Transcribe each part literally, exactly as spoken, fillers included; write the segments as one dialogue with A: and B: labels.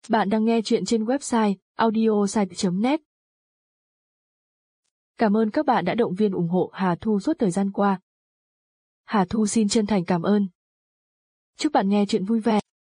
A: Bạn đang nghe chuyện trên website audiosite chấm net. Cảm ơn các bạn đã động viên ủng hộ Hà Thu suốt thời gian qua. Hà Thu xin chân thành cảm ơn. Chúc bạn nghe chuyện vui vẻ.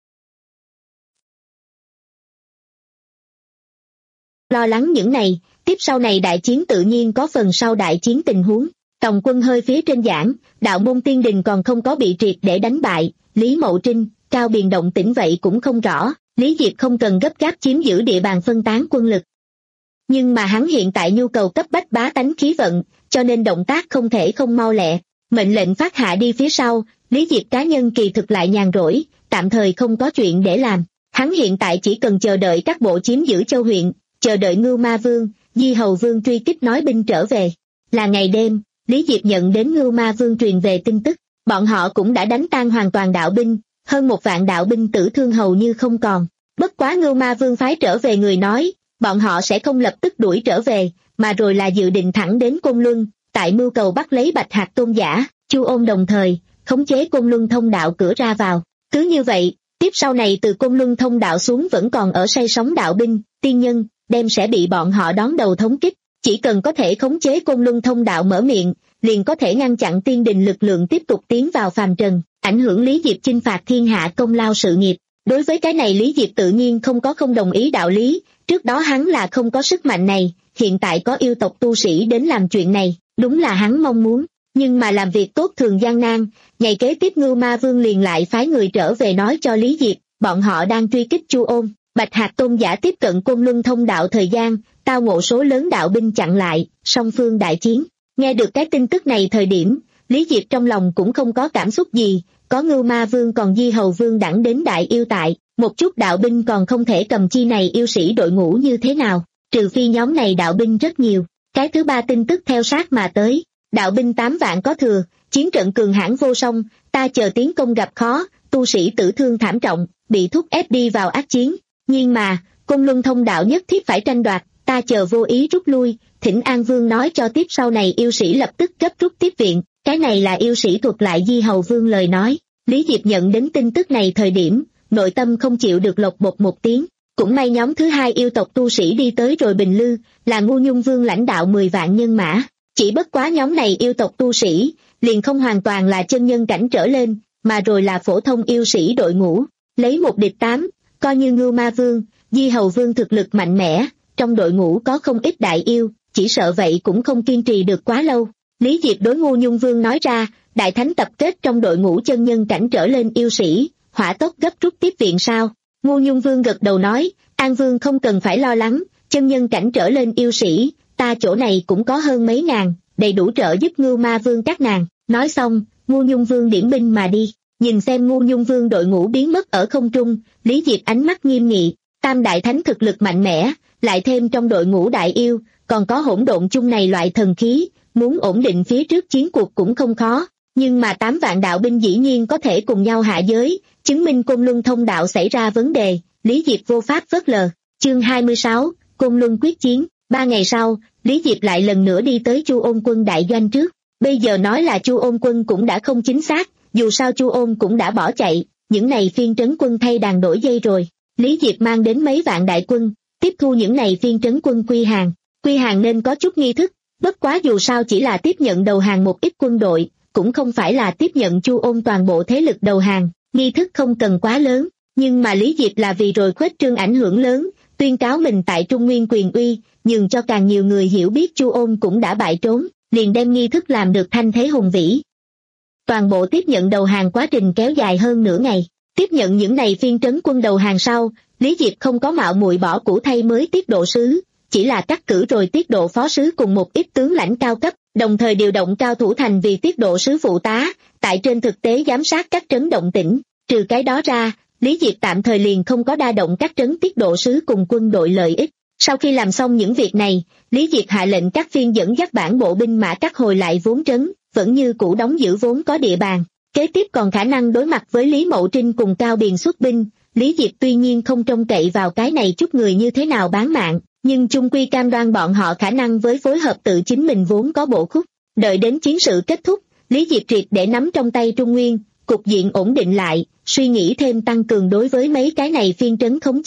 B: Lo lắng những này, tiếp sau này đại chiến tự nhiên có phần sau đại chiến tình huống. Tòng quân hơi phía trên giảng, đạo môn tiên đình còn không có bị triệt để đánh bại, Lý Mậu Trinh, Cao Biền động tĩnh vậy cũng không rõ, Lý Diệp không cần gấp gáp chiếm giữ địa bàn phân tán quân lực. Nhưng mà hắn hiện tại nhu cầu cấp bách bá tánh khí vận, cho nên động tác không thể không mau lẹ. Mệnh lệnh phát hạ đi phía sau, Lý Diệp cá nhân kỳ thực lại nhàn rỗi, tạm thời không có chuyện để làm. Hắn hiện tại chỉ cần chờ đợi các bộ chiếm giữ châu huyện, chờ đợi Ngưu Ma Vương, Di Hầu Vương truy kích nói binh trở về. Là ngày đêm, Lý Diệp nhận đến Ngưu Ma Vương truyền về tin tức, bọn họ cũng đã đánh tan hoàn toàn đạo binh, hơn một vạn đạo binh tử thương hầu như không còn. Bất quá Ngưu Ma Vương phái trở về người nói, bọn họ sẽ không lập tức đuổi trở về, mà rồi là dự định thẳng đến Côn Luân, tại mưu cầu bắt lấy Bạch Hạc tôn giả, Chu Ôn đồng thời khống chế Côn Luân thông đạo cửa ra vào. Cứ như vậy, tiếp sau này từ Côn Luân thông đạo xuống vẫn còn ở say sóng đạo binh, tiên nhân, đem sẽ bị bọn họ đón đầu thống kích. Chỉ cần có thể khống chế Côn Luân thông đạo mở miệng, liền có thể ngăn chặn tiên đình lực lượng tiếp tục tiến vào phàm trần, ảnh hưởng Lý Diệp chinh phạt thiên hạ công lao sự nghiệp. Đối với cái này Lý Diệp tự nhiên không có không đồng ý đạo lý, trước đó hắn là không có sức mạnh này, hiện tại có yêu tộc tu sĩ đến làm chuyện này, đúng là hắn mong muốn, nhưng mà làm việc tốt thường gian nan. Ngày kế tiếp Ngưu Ma Vương liền lại phái người trở về nói cho Lý Diệp, bọn họ đang truy kích Chu Ôn, Bạch Hạc tôn giả tiếp cận Côn Luân thông đạo thời gian, tao ngộ số lớn đạo binh chặn lại, song phương đại chiến. Nghe được cái tin tức này thời điểm, Lý Diệp trong lòng cũng không có cảm xúc gì, có Ngưu Ma Vương còn Di Hầu Vương đẳng đến đại yêu tại, một chút đạo binh còn không thể cầm chi này yêu sĩ đội ngũ như thế nào, trừ phi nhóm này đạo binh rất nhiều. Cái thứ ba tin tức theo sát mà tới, đạo binh tám vạn có thừa, chiến trận cường hãn vô song, ta chờ tiến công gặp khó, tu sĩ tử thương thảm trọng, bị thúc ép đi vào ác chiến. Nhưng mà, Côn Luân thông đạo nhất thiết phải tranh đoạt, ta chờ vô ý rút lui, thỉnh An Vương nói cho tiếp sau này yêu sĩ lập tức gấp rút tiếp viện. Cái này là yêu sĩ thuật lại Di Hầu Vương lời nói. Lý Diệp nhận đến tin tức này thời điểm, nội tâm không chịu được lộc bột một tiếng. Cũng may nhóm thứ hai yêu tộc tu sĩ đi tới rồi Bình Lư, là Ngu Nhung Vương lãnh đạo mười vạn nhân mã. Chỉ bất quá nhóm này yêu tộc tu sĩ, liền không hoàn toàn là chân nhân cảnh trở lên, mà rồi là phổ thông yêu sĩ đội ngũ. Lấy một địch tám, coi như Ngưu Ma Vương, Di Hầu Vương thực lực mạnh mẽ, trong đội ngũ có không ít đại yêu, chỉ sợ vậy cũng không kiên trì được quá lâu. Lý Diệp đối Ngu Nhung Vương nói ra, đại thánh tập kết trong đội ngũ chân nhân cảnh trở lên yêu sĩ, hỏa tốc gấp rút tiếp viện sao? Ngu Nhung Vương gật đầu nói, An Vương không cần phải lo lắng, chân nhân cảnh trở lên yêu sĩ, ta chỗ này cũng có hơn mấy ngàn, đầy đủ trợ giúp Ngưu Ma Vương các nàng. Nói xong, Ngu Nhung Vương điểm binh mà đi. Nhìn xem Ngu Nhung Vương đội ngũ biến mất ở không trung, Lý Diệp ánh mắt nghiêm nghị, tam đại thánh thực lực mạnh mẽ, lại thêm trong đội ngũ đại yêu, còn có hỗn độn chung này loại thần khí, muốn ổn định phía trước chiến cuộc cũng không khó, nhưng mà tám vạn đạo binh dĩ nhiên có thể cùng nhau hạ giới, chứng minh Côn Luân thông đạo xảy ra vấn đề. Lý Diệp vô pháp phớt lờ. Chương hai mươi sáu, Côn Luân quyết chiến. Ba ngày sau, Lý Diệp lại lần nữa đi tới Chu Ôn quân đại doanh trước. Bây giờ nói là Chu Ôn quân cũng đã không chính xác, dù sao Chu Ôn cũng đã bỏ chạy, những này phiên trấn quân thay đàn đổi dây rồi. Lý Diệp mang đến mấy vạn đại quân, tiếp thu những này phiên trấn quân quy hàng. Quy hàng nên có chút nghi thức, bất quá dù sao chỉ là tiếp nhận đầu hàng một ít quân đội, cũng không phải là tiếp nhận Chu Ôn toàn bộ thế lực đầu hàng, nghi thức không cần quá lớn, nhưng mà Lý Diệp là vì rồi khuếch trương ảnh hưởng lớn, tuyên cáo mình tại Trung Nguyên quyền uy, nhường cho càng nhiều người hiểu biết Chu Ôn cũng đã bại trốn, liền đem nghi thức làm được thanh thế hùng vĩ. Toàn bộ tiếp nhận đầu hàng quá trình kéo dài hơn nửa ngày, tiếp nhận những này phiên trấn quân đầu hàng sau, Lý Diệp không có mạo muội bỏ cũ thay mới tiết độ sứ, chỉ là cắt cử rồi tiết độ phó sứ cùng một ít tướng lãnh cao cấp, đồng thời điều động cao thủ thành vì tiết độ sứ phụ tá, tại trên thực tế giám sát các trấn động tĩnh. Trừ cái đó ra, Lý Diệp tạm thời liền không có đa động các trấn tiết độ sứ cùng quân đội lợi ích. Sau khi làm xong những việc này, Lý Diệp hạ lệnh các phiên dẫn dắt bản bộ binh mã các hồi lại vốn trấn, vẫn như cũ đóng giữ vốn có địa bàn. Kế tiếp còn khả năng đối mặt với Lý Mậu Trinh cùng Cao Biền xuất binh, Lý Diệp tuy nhiên không trông cậy vào cái này chút người như thế nào bán mạng, nhưng chung quy cam đoan bọn họ khả năng với phối hợp tự chính mình vốn có bổ khúc. Đợi đến chiến sự kết thúc, Lý Diệp triệt để nắm trong tay Trung Nguyên, cục diện ổn định lại, suy nghĩ thêm tăng cường đối với mấy cái này phiên trấn khống chế.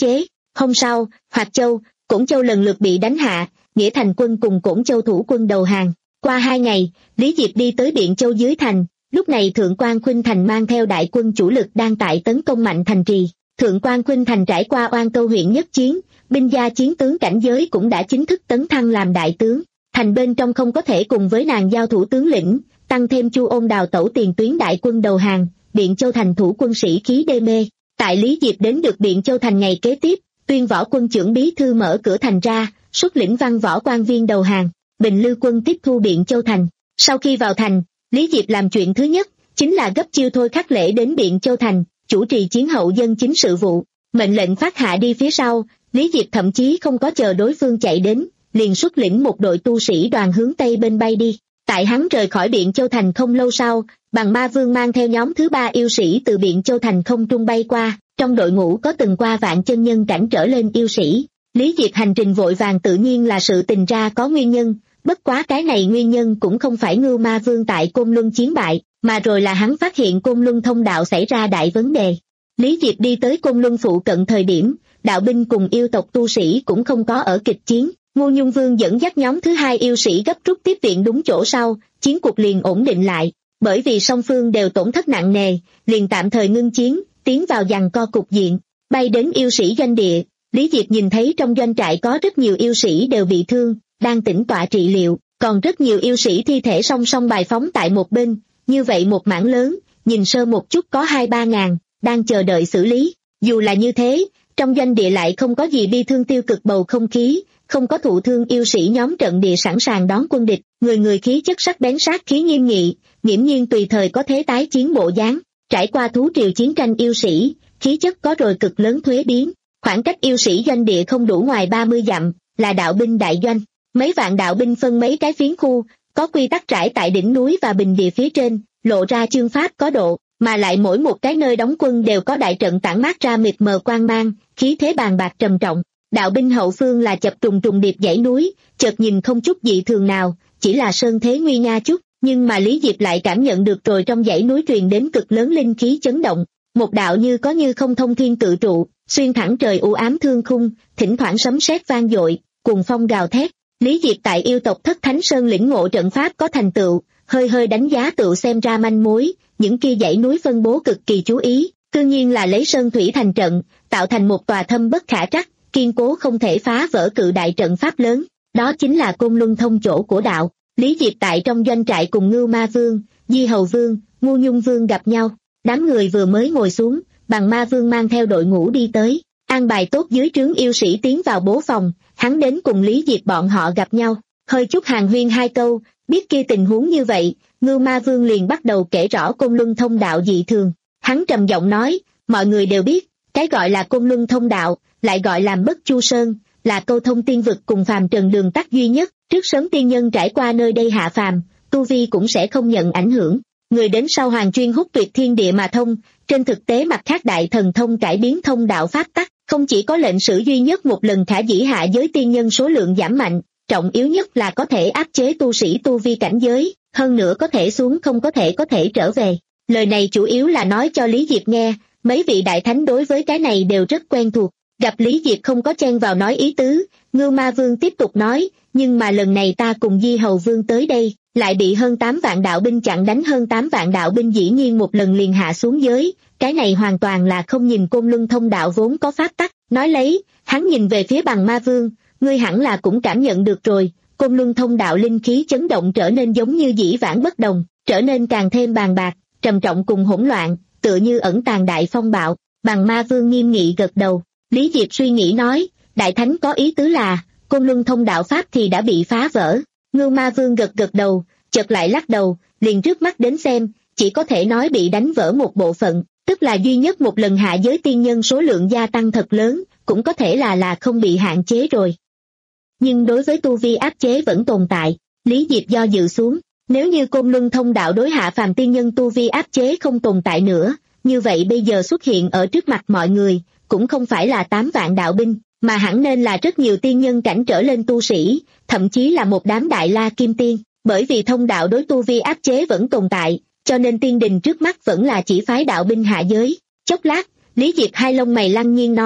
B: Hôm sau, Hoạt Châu, Cổn Châu lần lượt bị đánh hạ, Nghĩa Thành quân cùng Cổn Châu thủ quân đầu hàng. Qua hai ngày, Lý Diệp đi tới Biện Châu dưới thành, lúc này Thượng Quan Khuynh Thành mang theo đại quân chủ lực đang tại tấn công mạnh thành trì. Thượng Quan Khuynh Thành trải qua Oan Câu huyện nhất chiến, binh gia chiến tướng cảnh giới cũng đã chính thức tấn thăng làm đại tướng. Thành bên trong không có thể cùng với nàng giao thủ tướng lĩnh, tăng thêm Chu Ôn đào tẩu tiền tuyến đại quân đầu hàng, Biện Châu thành thủ quân sĩ khí đê mê. Tại Lý Diệp đến được Biện Châu thành ngày kế tiếp, Tuyên Võ quân trưởng bí thư mở cửa thành ra, xuất lĩnh văn võ quan viên đầu hàng, Bình Lư quân tiếp thu Biện Châu thành. Sau khi vào thành, Lý Diệp làm chuyện thứ nhất chính là gấp chiêu thôi khắc lễ đến Biện Châu thành, chủ trì chiến hậu dân chính sự vụ. Mệnh lệnh phát hạ đi phía sau, Lý Diệp thậm chí không có chờ đối phương chạy đến, liền xuất lĩnh một đội tu sĩ đoàn hướng tây bên bay đi. Tại hắn rời khỏi Biện Châu thành không lâu sau, Bằng Ma Vương mang theo nhóm thứ ba yêu sĩ từ Biện Châu thành không trung bay qua, trong đội ngũ có từng qua vạn chân nhân cảnh trở lên yêu sĩ. Lý Diệp hành trình vội vàng tự nhiên là sự tình ra có nguyên nhân, bất quá cái này nguyên nhân cũng không phải Ngưu Ma Vương tại Côn Luân chiến bại, mà rồi là hắn phát hiện Côn Luân thông đạo xảy ra đại vấn đề. Lý Diệp đi tới Côn Luân phụ cận thời điểm, đạo binh cùng yêu tộc tu sĩ cũng không có ở kịch chiến. Ngô Nhung Vương dẫn dắt nhóm thứ hai yêu sĩ gấp rút tiếp viện đúng chỗ sau, chiến cuộc liền ổn định lại. Bởi vì song phương đều tổn thất nặng nề, liền tạm thời ngưng chiến, tiến vào giằng co cục diện. Bay đến yêu sĩ doanh địa, Lý Diệp nhìn thấy trong doanh trại có rất nhiều yêu sĩ đều bị thương, đang tĩnh tọa trị liệu, còn rất nhiều yêu sĩ thi thể song song bài phóng tại một bên, như vậy một mảng lớn, nhìn sơ một chút có hai ba ngàn, đang chờ đợi xử lý. Dù là như thế, trong doanh địa lại không có gì bi thương tiêu cực bầu không khí, không có thụ thương yêu sĩ nhóm trận địa sẵn sàng đón quân địch, người người khí chất sắc bén sát khí nghiêm nghị, nghiễm nhiên tùy thời có thế tái chiến bộ dáng. Trải qua thú triều chiến tranh yêu sĩ, khí chất có rồi cực lớn thuế biến. Khoảng cách yêu sĩ doanh địa không đủ ngoài ba mươi dặm, là đạo binh đại doanh. Mấy vạn đạo binh phân mấy cái phiến khu, có quy tắc trải tại đỉnh núi và bình địa phía trên, lộ ra chương pháp có độ, mà lại mỗi một cái nơi đóng quân đều có đại trận tản mát ra mịt mờ quang mang, khí thế bàn bạc trầm trọng. Đạo binh hậu phương là chập trùng trùng điệp dãy núi, chợt nhìn không chút dị thường nào, chỉ là sơn thế nguy nga chút, nhưng mà Lý Diệp lại cảm nhận được rồi trong dãy núi truyền đến cực lớn linh khí chấn động, một đạo như có như không thông thiên cự trụ, xuyên thẳng trời u ám thương khung, thỉnh thoảng sấm sét vang dội, cuồng phong gào thét. Lý Diệp tại yêu tộc Thất Thánh Sơn lĩnh ngộ trận pháp có thành tựu, hơi hơi đánh giá tựu xem ra manh mối, những kia dãy núi phân bố cực kỳ chú ý, tự nhiên là lấy sơn thủy thành trận, tạo thành một tòa thâm bất khả trắc, kiên cố không thể phá vỡ cự đại trận pháp lớn, đó chính là Côn Luân thông chỗ của đạo. Lý Diệp tại trong doanh trại cùng Ngưu Ma Vương, Di Hầu Vương, Ngô Nhung Vương gặp nhau, đám người vừa mới ngồi xuống, Bằng Ma Vương mang theo đội ngũ đi tới, an bài tốt dưới trướng yêu sĩ tiến vào bố phòng, hắn đến cùng Lý Diệp bọn họ gặp nhau, hơi chút hàn huyên hai câu, biết kia tình huống như vậy, Ngưu Ma Vương liền bắt đầu kể rõ Côn Luân thông đạo dị thường. Hắn trầm giọng nói, mọi người đều biết, cái gọi là Côn Luân thông đạo, lại gọi là Bất Chu Sơn, là câu thông tiên vực cùng phàm trần đường tắt duy nhất, trước sớm tiên nhân trải qua nơi đây hạ phàm, tu vi cũng sẽ không nhận ảnh hưởng. Người đến sau hoàng chuyên hút tuyệt thiên địa mà thông, trên thực tế mặt khác đại thần thông cải biến thông đạo pháp tắc, không chỉ có lệnh sử duy nhất một lần khả dĩ hạ giới tiên nhân số lượng giảm mạnh, trọng yếu nhất là có thể áp chế tu sĩ tu vi cảnh giới, hơn nữa có thể xuống không có thể có thể trở về. Lời này chủ yếu là nói cho Lý Diệp nghe, mấy vị đại thánh đối với cái này đều rất quen thuộc. Gặp Lý Diệp không có chen vào nói ý tứ, Ngưu Ma Vương tiếp tục nói, nhưng mà lần này ta cùng Di Hầu Vương tới đây, lại bị hơn tám vạn đạo binh chặn đánh, hơn tám vạn đạo binh dĩ nhiên một lần liền hạ xuống giới, cái này hoàn toàn là không nhìn Côn Luân thông đạo vốn có pháp tắc. Nói lấy, hắn nhìn về phía Bằng Ma Vương, ngươi hẳn là cũng cảm nhận được rồi, Côn Luân thông đạo linh khí chấn động trở nên giống như dĩ vãng bất đồng, trở nên càng thêm bàn bạc, trầm trọng cùng hỗn loạn, tựa như ẩn tàng đại phong bạo. Bằng Ma Vương nghiêm nghị gật đầu. Lý Diệp suy nghĩ nói, đại thánh có ý tứ là, Côn Luân thông đạo pháp thì đã bị phá vỡ. Ngưu Ma Vương gật gật đầu, chợt lại lắc đầu, liền trước mắt đến xem, chỉ có thể nói bị đánh vỡ một bộ phận, tức là duy nhất một lần hạ giới tiên nhân số lượng gia tăng thật lớn, cũng có thể là là không bị hạn chế rồi. Nhưng đối với tu vi áp chế vẫn tồn tại, Lý Diệp do dự xuống, nếu như Côn Luân thông đạo đối hạ phàm tiên nhân tu vi áp chế không tồn tại nữa, như vậy bây giờ xuất hiện ở trước mặt mọi người, cũng không phải là tám vạn đạo binh, mà hẳn nên là rất nhiều tiên nhân cảnh trở lên tu sĩ, thậm chí là một đám đại la kim tiên, bởi vì thông đạo đối tu vi áp chế vẫn tồn tại, cho nên tiên đình trước mắt vẫn là chỉ phái đạo binh hạ giới. Chốc lát, Lý Diệp hai lông mày lăng nhiên nói,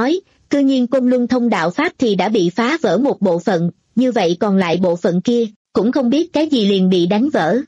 B: cư nhiên Côn Luân thông đạo pháp thì đã bị phá vỡ một bộ phận, như vậy còn lại bộ phận kia, cũng không biết cái gì liền bị đánh vỡ.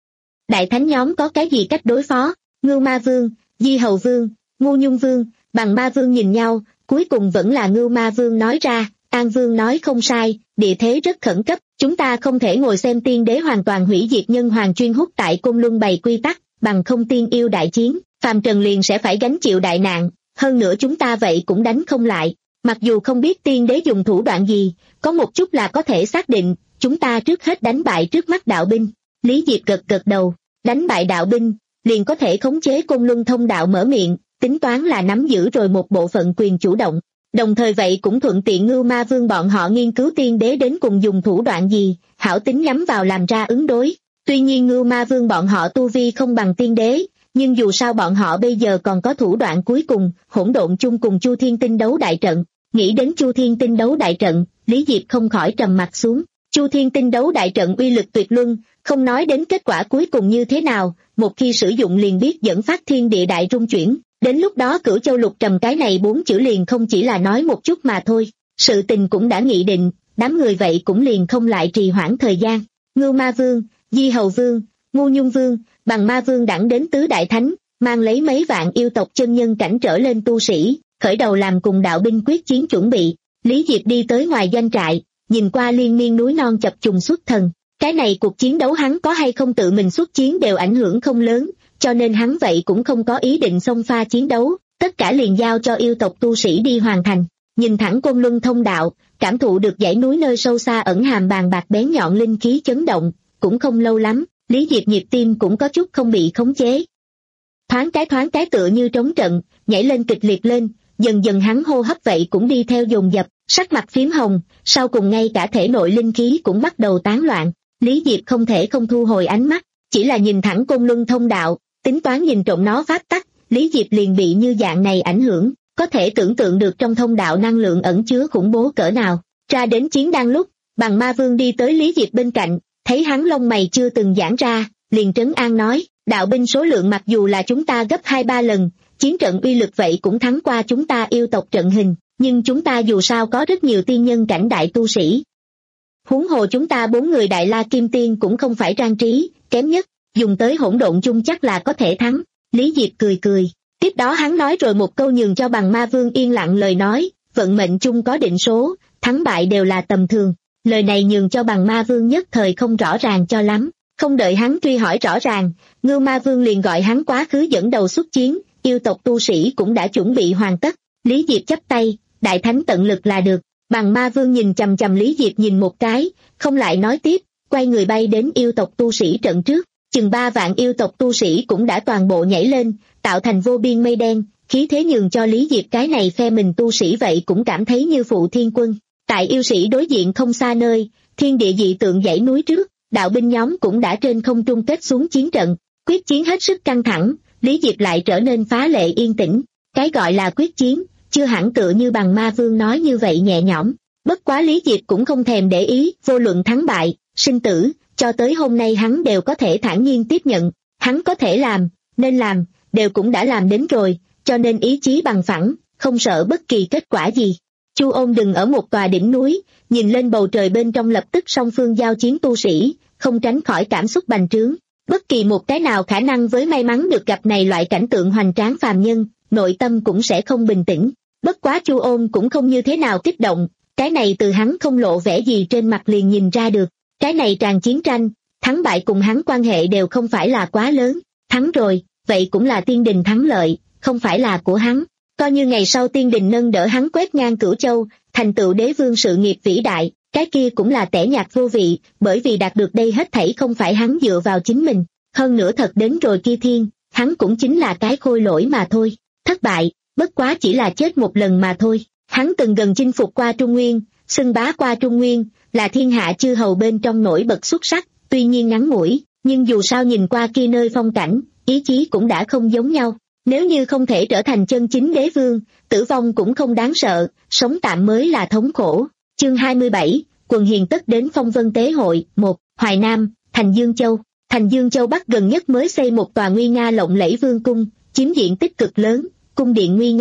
B: Đại thánh nhóm có cái gì cách đối phó? Ngưu Ma Vương, Di Hầu Vương, Ngu Nhung Vương, Bằng Ma Vương nhìn nhau, cuối cùng vẫn là Ngưu Ma Vương nói ra, An Vương nói không sai, địa thế rất khẩn cấp, chúng ta không thể ngồi xem tiên đế hoàn toàn hủy diệt nhân hoàng chuyên hút tại Côn Luân bày quy tắc, bằng không tiên yêu đại chiến, phàm trần liền sẽ phải gánh chịu đại nạn, hơn nữa chúng ta vậy cũng đánh không lại. Mặc dù không biết tiên đế dùng thủ đoạn gì, có một chút là có thể xác định, chúng ta trước hết đánh bại trước mắt đạo binh. Lý Diệp gật gật đầu, đánh bại đạo binh, liền có thể khống chế Côn Luân thông đạo mở miệng, tính toán là nắm giữ rồi một bộ phận quyền chủ động. Đồng thời vậy cũng thuận tiện Ngưu Ma Vương bọn họ nghiên cứu tiên đế đến cùng dùng thủ đoạn gì, hảo tính nhắm vào làm ra ứng đối. Tuy nhiên Ngưu Ma Vương bọn họ tu vi không bằng tiên đế, nhưng dù sao bọn họ bây giờ còn có thủ đoạn cuối cùng, hỗn độn chung cùng Chu Thiên Tinh đấu đại trận. Nghĩ đến Chu Thiên Tinh đấu đại trận, Lý Diệp không khỏi trầm mặt xuống. Chu Thiên Tinh đấu đại trận uy lực tuyệt luân, không nói đến kết quả cuối cùng như thế nào, một khi sử dụng liền biết dẫn phát thiên địa đại rung chuyển. Đến lúc đó Cửu Châu Lục Trầm cái này bốn chữ liền không chỉ là nói một chút mà thôi. Sự tình cũng đã nghị định, đám người vậy cũng liền không lại trì hoãn thời gian. Ngưu Ma Vương, Di Hầu Vương, Ngu Nhung Vương, Bằng Ma Vương đẳng đến tứ đại thánh, mang lấy mấy vạn yêu tộc chân nhân cảnh trở lên tu sĩ, khởi đầu làm cùng đạo binh quyết chiến chuẩn bị. Lý Diệp đi tới ngoài doanh trại, nhìn qua liên miên núi non chập trùng xuất thần. Cái này cuộc chiến đấu hắn có hay không tự mình xuất chiến đều ảnh hưởng không lớn, cho nên hắn vậy cũng không có ý định xông pha chiến đấu, tất cả liền giao cho yêu tộc tu sĩ đi hoàn thành. Nhìn thẳng Côn Luân thông đạo, cảm thụ được dãy núi nơi sâu xa ẩn hàm bàn bạc bén nhọn linh khí chấn động, cũng không lâu lắm, Lý Diệp nhịp tim cũng có chút không bị khống chế. Thoáng cái thoáng cái tựa như trống trận, nhảy lên kịch liệt lên, dần dần hắn hô hấp vậy cũng đi theo dồn dập, sắc mặt phím hồng, sau cùng ngay cả thể nội linh khí cũng bắt đầu tán loạn. Lý Diệp không thể không thu hồi ánh mắt, chỉ là nhìn thẳng Côn Luân thông đạo, tính toán nhìn trộm nó pháp tắc, Lý Diệp liền bị như dạng này ảnh hưởng, có thể tưởng tượng được trong thông đạo năng lượng ẩn chứa khủng bố cỡ nào. Ra đến chiến đang lúc, Bằng Ma Vương đi tới Lý Diệp bên cạnh, thấy hắn lông mày chưa từng giãn ra, liền trấn an nói, đạo binh số lượng mặc dù là chúng ta gấp hai ba lần, chiến trận uy lực vậy cũng thắng qua chúng ta yêu tộc trận hình, nhưng chúng ta dù sao có rất nhiều tiên nhân cảnh đại tu sĩ. Huống hồ chúng ta bốn người đại la kim tiên cũng không phải trang trí, kém nhất, dùng tới hỗn độn chung chắc là có thể thắng. Lý Diệp cười cười, tiếp đó hắn nói rồi một câu nhường cho Bằng Ma Vương yên lặng lời nói, vận mệnh chung có định số, thắng bại đều là tầm thường. Lời này nhường cho Bằng Ma Vương nhất thời không rõ ràng cho lắm, không đợi hắn truy hỏi rõ ràng, Ngưu Ma Vương liền gọi hắn quá khứ dẫn đầu xuất chiến, yêu tộc tu sĩ cũng đã chuẩn bị hoàn tất. Lý Diệp chắp tay, đại thánh tận lực là được. Bằng Ma Vương nhìn chằm chằm Lý Diệp nhìn một cái, không lại nói tiếp, quay người bay đến yêu tộc tu sĩ trận trước, chừng ba vạn yêu tộc tu sĩ cũng đã toàn bộ nhảy lên, tạo thành vô biên mây đen, khí thế nhường cho Lý Diệp cái này phe mình tu sĩ vậy cũng cảm thấy như phụ thiên quân. Tại yêu sĩ đối diện không xa nơi, thiên địa dị tượng dãy núi trước, đạo binh nhóm cũng đã trên không trung kết xuống chiến trận, quyết chiến hết sức căng thẳng, Lý Diệp lại trở nên phá lệ yên tĩnh. Cái gọi là quyết chiến, chưa hẳn tựa như Bằng Ma Vương nói như vậy nhẹ nhõm, bất quá Lý Diệp cũng không thèm để ý, vô luận thắng bại, sinh tử, cho tới hôm nay hắn đều có thể thản nhiên tiếp nhận, hắn có thể làm, nên làm, đều cũng đã làm đến rồi, cho nên ý chí bằng phẳng, không sợ bất kỳ kết quả gì. Chu Ôn đừng ở một tòa đỉnh núi, nhìn lên bầu trời bên trong lập tức song phương giao chiến tu sĩ, không tránh khỏi cảm xúc bành trướng. Bất kỳ một cái nào khả năng với may mắn được gặp này loại cảnh tượng hoành tráng phàm nhân, nội tâm cũng sẽ không bình tĩnh. Bất quá Chu Ôn cũng không như thế nào kích động, cái này từ hắn không lộ vẻ gì trên mặt liền nhìn ra được. Cái này tràn chiến tranh, thắng bại cùng hắn quan hệ đều không phải là quá lớn, thắng rồi, vậy cũng là tiên đình thắng lợi, không phải là của hắn. Coi như ngày sau tiên đình nâng đỡ hắn quét ngang Cửu Châu, thành tựu đế vương sự nghiệp vĩ đại, cái kia cũng là tẻ nhạt vô vị, bởi vì đạt được đây hết thảy không phải hắn dựa vào chính mình, hơn nữa thật đến rồi kia thiên, hắn cũng chính là cái khôi lỗi mà thôi, thất bại, bất quá chỉ là chết một lần mà thôi. Hắn từng gần chinh phục qua Trung Nguyên, xưng bá qua Trung Nguyên, là thiên hạ chư hầu bên trong nổi bật xuất sắc, tuy nhiên ngắn ngủi, nhưng dù sao nhìn qua kia nơi phong cảnh, ý chí cũng đã không giống nhau. Nếu như không thể trở thành chân chính đế vương, tử vong cũng không đáng sợ, sống tạm mới là thống khổ. Chương hai mươi bảy, quần hiền tất đến phong vân tế hội. Một. Hoài Nam, Thành Dương Châu. Thành Dương Châu Bắc gần nhất mới xây một tòa nguy nga lộng lẫy vương cung, chiếm diện tích cực lớn, cung điện nguy nga,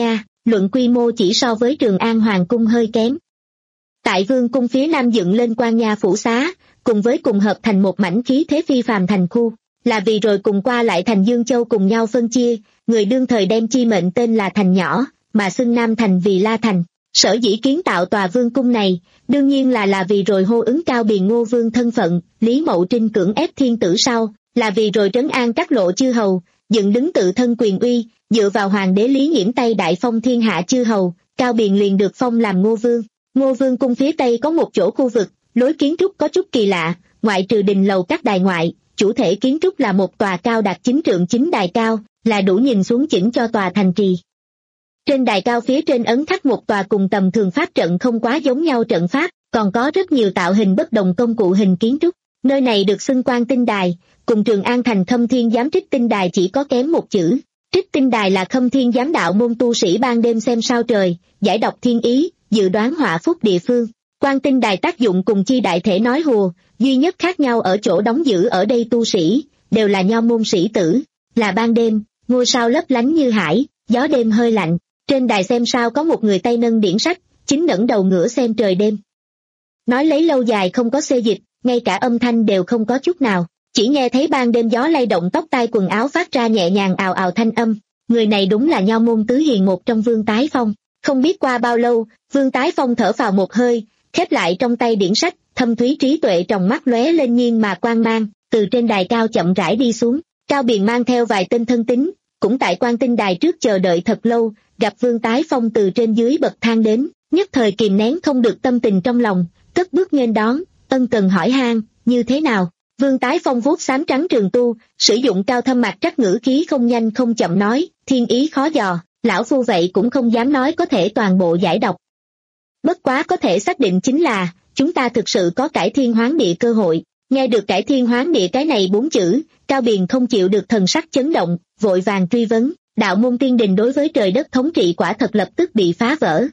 B: luận quy mô chỉ so với Trường An Hoàng cung hơi kém. Tại vương cung phía nam dựng lên Quan Nha phủ xá, cùng với cùng hợp thành một mảnh khí thế phi phàm thành khu, là vì rồi cùng qua lại thành Dương Châu cùng nhau phân chia, người đương thời đem chi mệnh tên là thành nhỏ, mà xưng Nam thành vì La thành. Sở dĩ kiến tạo tòa vương cung này, đương nhiên là là vì rồi hô ứng Cao Biền Ngô Vương thân phận, Lý Mậu Trinh cưỡng ép thiên tử sau, là vì rồi trấn an các lộ chư hầu, dựng đứng tự thân quyền uy, dựa vào hoàng đế Lý Nghiễm Tây đại phong thiên hạ chư hầu, Cao Biền liền được phong làm Ngô Vương. Ngô Vương cung phía tây có một chỗ khu vực, lối kiến trúc có chút kỳ lạ, ngoại trừ đình lầu các đài ngoại, chủ thể kiến trúc là một tòa cao đạt chín trượng chín đài cao, là đủ nhìn xuống chỉnh cho tòa thành trì. Trên đài cao phía trên ấn khắc một tòa cùng tầm thường pháp trận không quá giống nhau trận pháp, còn có rất nhiều tạo hình bất đồng công cụ hình kiến trúc. Nơi này được xưng Quan Tinh Đài, cùng Trường An thành Khâm Thiên Giám Trích Tinh Đài chỉ có kém một chữ. Trích Tinh Đài là Khâm Thiên Giám đạo môn tu sĩ ban đêm xem sao trời, giải đọc thiên ý, dự đoán họa phúc địa phương. Quan Tinh Đài tác dụng cùng chi đại thể nói hùa, duy nhất khác nhau ở chỗ đóng giữ ở đây tu sĩ, đều là nho môn sĩ tử, là ban đêm, ngôi sao lấp lánh như hải, gió đêm hơi lạnh. Trên đài xem sao có một người tay nâng điển sách, chính ngẩng đầu ngửa xem trời đêm. Nói lấy lâu dài không có xê dịch, ngay cả âm thanh đều không có chút nào, chỉ nghe thấy ban đêm gió lay động tóc tai quần áo phát ra nhẹ nhàng ào ào thanh âm. Người này đúng là nho môn tứ hiền một trong Vương Tái Phong. Không biết qua bao lâu, Vương Tái Phong thở phào một hơi, khép lại trong tay điển sách, thâm thúy trí tuệ trong mắt lóe lên nhiên mà quang mang, từ trên đài cao chậm rãi đi xuống. Cao Biền mang theo vài tên thân tín, cũng tại Quan Tinh Đài trước chờ đợi thật lâu, gặp Vương Tái Phong từ trên dưới bậc thang đến, nhất thời kìm nén không được tâm tình trong lòng, cất bước nghênh đón, ân cần hỏi han, như thế nào? Vương Tái Phong vuốt xám trắng trường tu, sử dụng cao thâm mạc trắc ngữ khí không nhanh không chậm nói, thiên ý khó dò, lão phu vậy cũng không dám nói có thể toàn bộ giải đọc. Bất quá có thể xác định chính là, chúng ta thực sự có cải thiên hoán địa cơ hội. Nghe được cải thiên hoán địa cái này bốn chữ, Cao Biền không chịu được thần sắc chấn động, vội vàng truy vấn, đạo môn tiên đình đối với trời đất thống trị quả thật lập tức bị phá vỡ.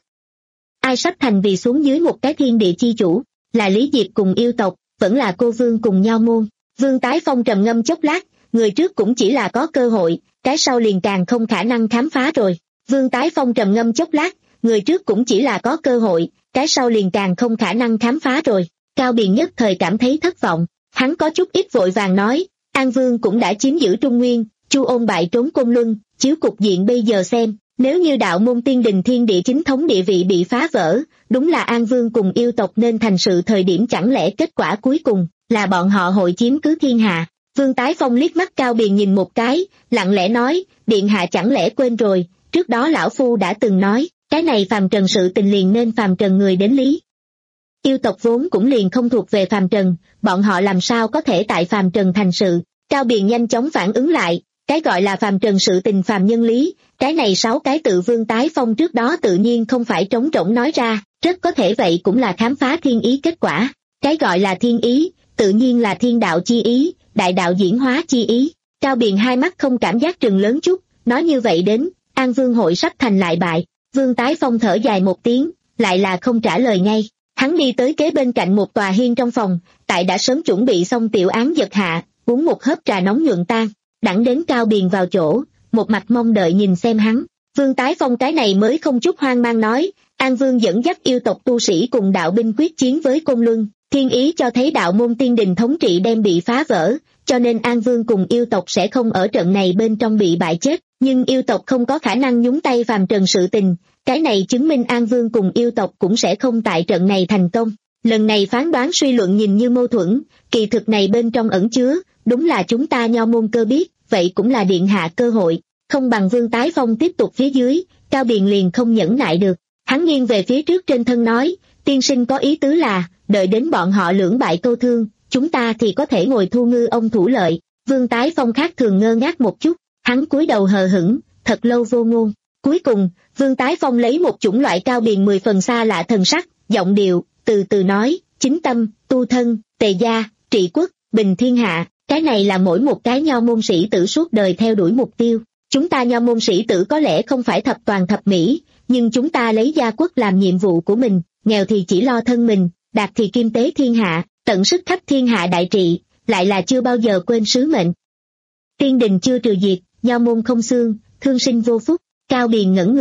B: Ai sắp thành vì xuống dưới một cái thiên địa chi chủ, là Lý Diệp cùng yêu tộc, vẫn là cô Vương cùng nho môn. Vương Tái Phong trầm ngâm chốc lát, người trước cũng chỉ là có cơ hội, cái sau liền càng không khả năng khám phá rồi. Vương Tái Phong trầm ngâm chốc lát, người trước cũng chỉ là có cơ hội, cái sau liền càng không khả năng khám phá rồi. Cao Biền nhất thời cảm thấy thất vọng, hắn có chút ít vội vàng nói, An Vương cũng đã chiếm giữ Trung Nguyên, Chu Ôn bại trốn Côn Luân, chiếu cục diện bây giờ xem, nếu như đạo môn tiên đình thiên địa chính thống địa vị bị phá vỡ, đúng là An Vương cùng yêu tộc nên thành sự thời điểm, chẳng lẽ kết quả cuối cùng là bọn họ hội chiếm cứ thiên hạ. Vương Tái Phong liếc mắt Cao Biền nhìn một cái, lặng lẽ nói, điện hạ chẳng lẽ quên rồi, trước đó lão phu đã từng nói, cái này phàm trần sự tình liền nên phàm trần người đến lý. Yêu tộc vốn cũng liền không thuộc về phàm trần, bọn họ làm sao có thể tại phàm trần thành sự. Cao Biền nhanh chóng phản ứng lại, cái gọi là phàm trần sự tình phàm nhân lý, cái này sáu cái tự Vương Tái Phong trước đó tự nhiên không phải trống rỗng nói ra, rất có thể vậy cũng là khám phá thiên ý kết quả. Cái gọi là thiên ý, tự nhiên là thiên đạo chi ý, đại đạo diễn hóa chi ý. Cao Biền hai mắt không cảm giác trừng lớn chút, nói như vậy đến, An Vương hội sắp thành lại bại. Vương Tái Phong thở dài một tiếng, lại là không trả lời ngay. Hắn đi tới kế bên cạnh một tòa hiên trong phòng, tại đã sớm chuẩn bị xong tiểu án giật hạ, uống một hớp trà nóng nhuận tan, đặng đến Cao Biền vào chỗ, một mặt mong đợi nhìn xem hắn. Vương Tái Phong cái này mới không chút hoang mang nói, An Vương dẫn dắt yêu tộc tu sĩ cùng đạo binh quyết chiến với Côn Luân, thiên ý cho thấy đạo môn tiên đình thống trị đem bị phá vỡ, cho nên An Vương cùng yêu tộc sẽ không ở trận này bên trong bị bại chết, nhưng yêu tộc không có khả năng nhúng tay phàm trần sự tình, cái này chứng minh An Vương cùng yêu tộc cũng sẽ không tại trận này thành công. Lần này phán đoán suy luận nhìn như mâu thuẫn, kỳ thực này bên trong ẩn chứa, đúng là chúng ta nho môn cơ biết, vậy cũng là điện hạ cơ hội, không bằng Vương Tái Phong tiếp tục phía dưới, Cao Biền liền không nhẫn nại được, hắn nghiêng về phía trước trên thân nói, tiên sinh có ý tứ là, đợi đến bọn họ lưỡng bại câu thương, chúng ta thì có thể ngồi thu ngư ông thủ lợi. Vương Tái Phong khác thường ngơ ngác một chút, hắn cúi đầu hờ hững, thật lâu vô ngôn. Cuối cùng, Vương Tái Phong lấy một chủng loại Cao Biền mười phần xa lạ thần sắc, giọng điệu, từ từ nói, chính tâm, tu thân, tề gia, trị quốc, bình thiên hạ, cái này là mỗi một cái nho môn sĩ tử suốt đời theo đuổi mục tiêu. Chúng ta nho môn sĩ tử có lẽ không phải thập toàn thập mỹ, nhưng chúng ta lấy gia quốc làm nhiệm vụ của mình, nghèo thì chỉ lo thân mình, đạt thì kim tế thiên hạ, tận sức khắp thiên hạ đại trị, lại là chưa bao giờ quên sứ mệnh. Tiên đình chưa trừ diệt, nho môn không xương, thương sinh vô phúc. Cao Biền ngẩn người,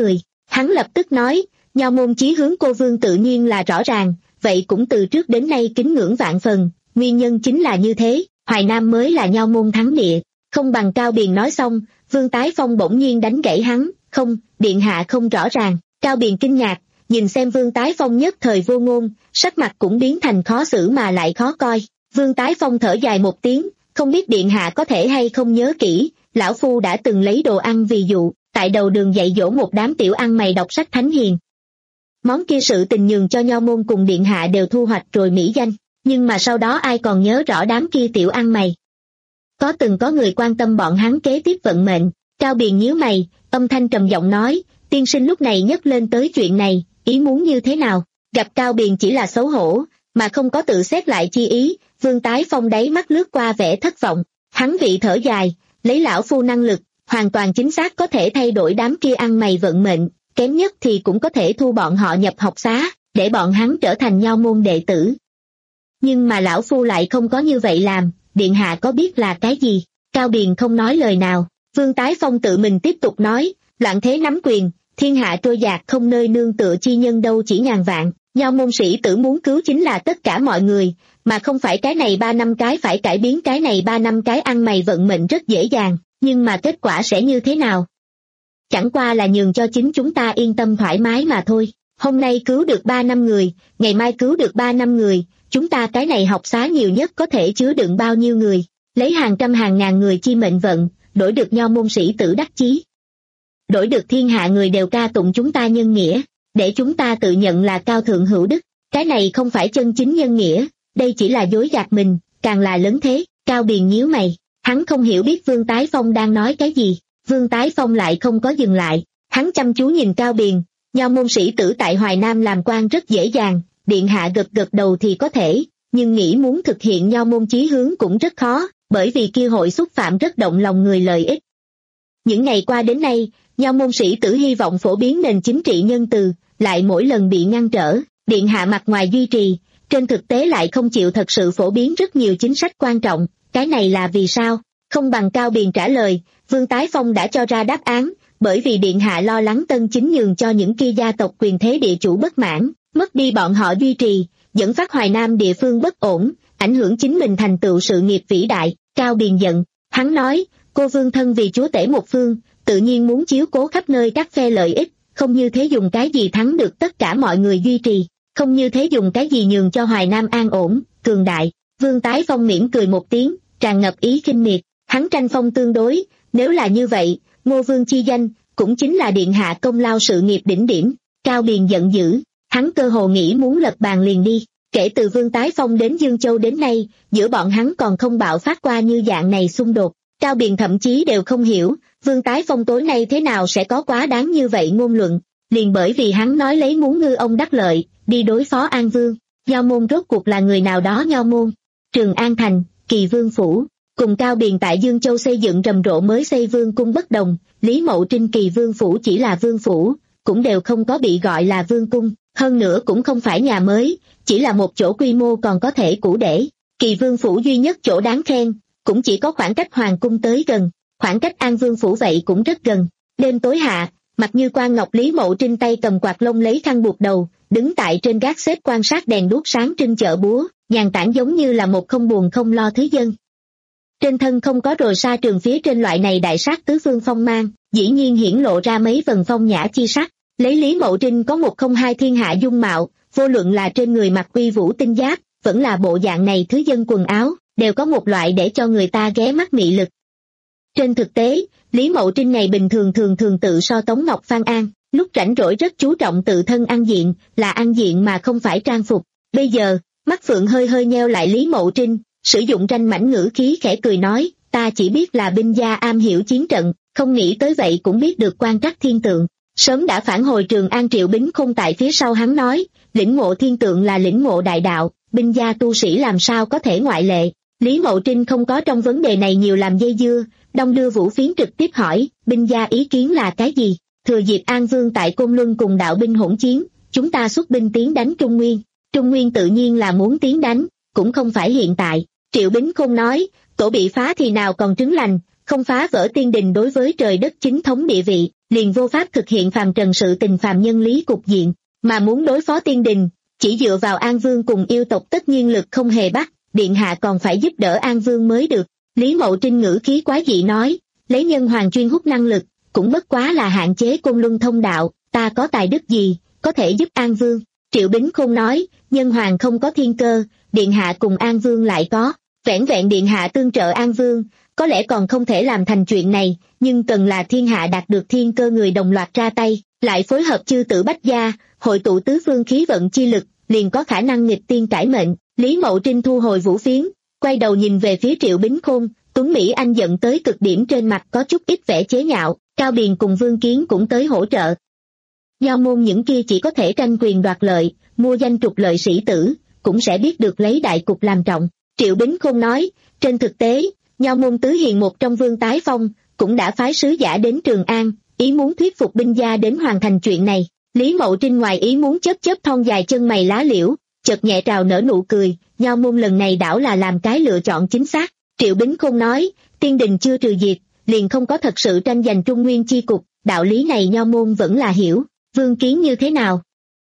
B: Hắn lập tức nói, Nho môn chí hướng cô vương tự nhiên là rõ ràng, vậy cũng từ trước đến nay kính ngưỡng vạn phần, nguyên nhân chính là như thế, Hoài Nam mới là Nho môn thắng địa, không bằng Cao Biền nói xong, Vương Tái Phong bỗng nhiên đánh gãy hắn, không, điện hạ không rõ ràng, Cao Biền kinh ngạc, nhìn xem Vương Tái Phong nhất thời vô ngôn, sắc mặt cũng biến thành khó xử mà lại khó coi, Vương Tái Phong thở dài một tiếng, không biết điện hạ có thể hay không nhớ kỹ, lão phu đã từng lấy đồ ăn vì dụ, tại đầu đường dạy dỗ một đám tiểu ăn mày đọc sách thánh hiền. Món kia sự tình nhường cho Nho môn cùng điện hạ đều thu hoạch rồi mỹ danh, nhưng mà sau đó ai còn nhớ rõ đám kia tiểu ăn mày. Có từng có người quan tâm bọn hắn kế tiếp vận mệnh, Cao Biền nhíu mày, âm thanh trầm giọng nói, tiên sinh lúc này nhấc lên tới chuyện này, ý muốn như thế nào, gặp Cao Biền chỉ là xấu hổ, mà không có tự xét lại chi ý, Vương Tái Phong đáy mắt lướt qua vẻ thất vọng, hắn vị thở dài, lấy lão phu năng lực, hoàn toàn chính xác có thể thay đổi đám kia ăn mày vận mệnh, kém nhất thì cũng có thể thu bọn họ nhập học xá, để bọn hắn trở thành Nho môn đệ tử. Nhưng mà lão phu lại không có như vậy làm, điện hạ có biết là cái gì? Cao Biền không nói lời nào, Vương Tái Phong tự mình tiếp tục nói, loạn thế nắm quyền, thiên hạ trôi dạt không nơi nương tựa chi nhân đâu chỉ ngàn vạn, Nho môn sĩ tử muốn cứu chính là tất cả mọi người, mà không phải cái này ba năm cái phải cải biến cái này ba năm cái ăn mày vận mệnh rất dễ dàng, nhưng mà kết quả sẽ như thế nào? Chẳng qua là nhường cho chính chúng ta yên tâm thoải mái mà thôi, hôm nay cứu được ba năm người, ngày mai cứu được ba năm người, chúng ta cái này học xá nhiều nhất có thể chứa đựng bao nhiêu người, lấy hàng trăm hàng ngàn người chi mệnh vận, đổi được Nho môn sĩ tử đắc chí. Đổi được thiên hạ người đều ca tụng chúng ta nhân nghĩa, để chúng ta tự nhận là cao thượng hữu đức, cái này không phải chân chính nhân nghĩa, đây chỉ là dối gạt mình, càng là lớn thế. Cao Biền nhíu mày, hắn không hiểu biết Vương Tái Phong đang nói cái gì, Vương Tái Phong lại không có dừng lại, hắn chăm chú nhìn Cao Biền, Nho môn sĩ tử tại Hoài Nam làm quan rất dễ dàng, điện hạ gật gật đầu thì có thể, nhưng nghĩ muốn thực hiện Nho môn chí hướng cũng rất khó, bởi vì kia hội xúc phạm rất động lòng người lợi ích. Những ngày qua đến nay, Nho môn sĩ tử hy vọng phổ biến nền chính trị nhân từ, lại mỗi lần bị ngăn trở, điện hạ mặt ngoài duy trì, trên thực tế lại không chịu thật sự phổ biến rất nhiều chính sách quan trọng, cái này là vì sao? Không bằng Cao Biền trả lời, Vương Tái Phong đã cho ra đáp án, bởi vì điện hạ lo lắng tân chính nhường cho những kia gia tộc quyền thế địa chủ bất mãn, mất đi bọn họ duy trì, dẫn phát Hoài Nam địa phương bất ổn, ảnh hưởng chính mình thành tựu sự nghiệp vĩ đại. Cao Biền giận, hắn nói, cô vương thân vì chúa tể một phương, tự nhiên muốn chiếu cố khắp nơi các phe lợi ích, không như thế dùng cái gì thắng được tất cả mọi người duy trì, không như thế dùng cái gì nhường cho Hoài Nam an ổn, cường đại. Vương Tái Phong mỉm cười một tiếng, tràn ngập ý khinh miệt, hắn tranh phong tương đối, nếu là như vậy, Ngô Vương chi danh, cũng chính là điện hạ công lao sự nghiệp đỉnh điểm. Cao Biền giận dữ, hắn cơ hồ nghĩ muốn lật bàn liền đi, kể từ Vương Tái Phong đến Dương Châu đến nay, giữa bọn hắn còn không bạo phát qua như dạng này xung đột. Cao Biền thậm chí đều không hiểu, Vương Tái Phong tối nay thế nào sẽ có quá đáng như vậy ngôn luận, liền bởi vì hắn nói lấy muốn ngư ông đắc lợi, đi đối phó An Vương. Nho môn rốt cuộc là người nào đó Nho môn? Trường An Thành, Kỳ Vương Phủ, cùng Cao Biền tại Dương Châu xây dựng rầm rộ mới xây vương cung bất đồng, Lý Mậu Trinh Kỳ Vương Phủ chỉ là vương phủ, cũng đều không có bị gọi là vương cung, hơn nữa cũng không phải nhà mới, chỉ là một chỗ quy mô còn có thể cũ để. Kỳ Vương Phủ duy nhất chỗ đáng khen, cũng chỉ có khoảng cách Hoàng cung tới gần, khoảng cách An Vương Phủ vậy cũng rất gần. Đêm tối hạ, mặt như quan ngọc Lý Mậu Trinh tay cầm quạt lông lấy khăn buộc đầu, đứng tại trên gác xếp quan sát đèn đuốc sáng trưng chợ búa, nhàn tản giống như là một không buồn không lo thứ dân. Trên thân không có rồi sa trường phía trên loại này đại sát tứ phương phong mang, dĩ nhiên hiển lộ ra mấy phần phong nhã chi sắc. Lấy Lý Mậu Trinh có một không hai thiên hạ dung mạo, vô luận là trên người mặc uy vũ tinh giáp, vẫn là bộ dạng này thứ dân quần áo, đều có một loại để cho người ta ghé mắt mị lực. Trên thực tế, Lý Mậu Trinh ngày bình thường thường thường tự so Tống Ngọc Phan An, lúc rảnh rỗi rất chú trọng tự thân ăn diện, là ăn diện mà không phải trang phục. Bây giờ, mắt phượng hơi hơi nheo lại Lý Mậu Trinh, sử dụng tranh mảnh ngữ khí khẽ cười nói, ta chỉ biết là binh gia am hiểu chiến trận, không nghĩ tới vậy cũng biết được quan trắc thiên tượng. Sớm đã phản hồi Trường An Triệu Bính Khôn tại phía sau hắn nói, lĩnh ngộ thiên tượng là lĩnh ngộ đại đạo, binh gia tu sĩ làm sao có thể ngoại lệ. Lý Mậu Trinh không có trong vấn đề này nhiều làm dây dưa, đong đưa vũ phiến trực tiếp hỏi, binh gia ý kiến là cái gì? Thừa dịp An Vương tại Côn Luân cùng đạo binh hỗn chiến, chúng ta xuất binh tiến đánh Trung Nguyên. Trung Nguyên tự nhiên là muốn tiến đánh, cũng không phải hiện tại. Triệu Bính Khôn nói, tổ bị phá thì nào còn trứng lành, không phá vỡ tiên đình đối với trời đất chính thống địa vị, liền vô pháp thực hiện phàm trần sự tình phàm nhân lý cục diện, mà muốn đối phó tiên đình, chỉ dựa vào An Vương cùng yêu tộc tất nhiên lực không hề bắt, điện hạ còn phải giúp đỡ An Vương mới được. Lý Mậu Trinh ngữ khí quái dị nói, lấy nhân hoàng chuyên hút năng lực, cũng bất quá là hạn chế côn luân thông đạo, ta có tài đức gì, có thể giúp An Vương. Triệu Bính Khôn nói, nhân hoàng không có thiên cơ, điện hạ cùng An Vương lại có, vẻn vẹn điện hạ tương trợ An Vương, có lẽ còn không thể làm thành chuyện này, nhưng cần là thiên hạ đạt được thiên cơ người đồng loạt ra tay, lại phối hợp chư tử bách gia, hội tụ tứ phương khí vận chi lực, liền có khả năng nghịch tiên cải mệnh. Lý Mậu Trinh thu hồi vũ phiến, quay đầu nhìn về phía Triệu Bính Khôn, Tuấn Mỹ Anh giận tới cực điểm, trên mặt có chút ít vẻ chế nhạo. Cao Biền cùng Vương Kiến cũng tới hỗ trợ. Nho môn những kia chỉ có thể tranh quyền đoạt lợi, mua danh trục lợi sĩ tử, cũng sẽ biết được lấy đại cục làm trọng. Triệu Bính Khôn nói, trên thực tế, Nho môn tứ hiền một trong Vương Tái Phong, cũng đã phái sứ giả đến Trường An, ý muốn thuyết phục binh gia đến hoàn thành chuyện này. Lý Mậu Trinh ngoài ý muốn chớp chớp thon dài chân mày lá liễu, chợt nhẹ trào nở nụ cười, Nho môn lần này đảo là làm cái lựa chọn chính xác. Triệu Bính Khôn nói, tiên đình chưa trừ diệt, liền không có thật sự tranh giành trung nguyên chi cục, đạo lý này Nho môn vẫn là hiểu. Vương Kiến như thế nào?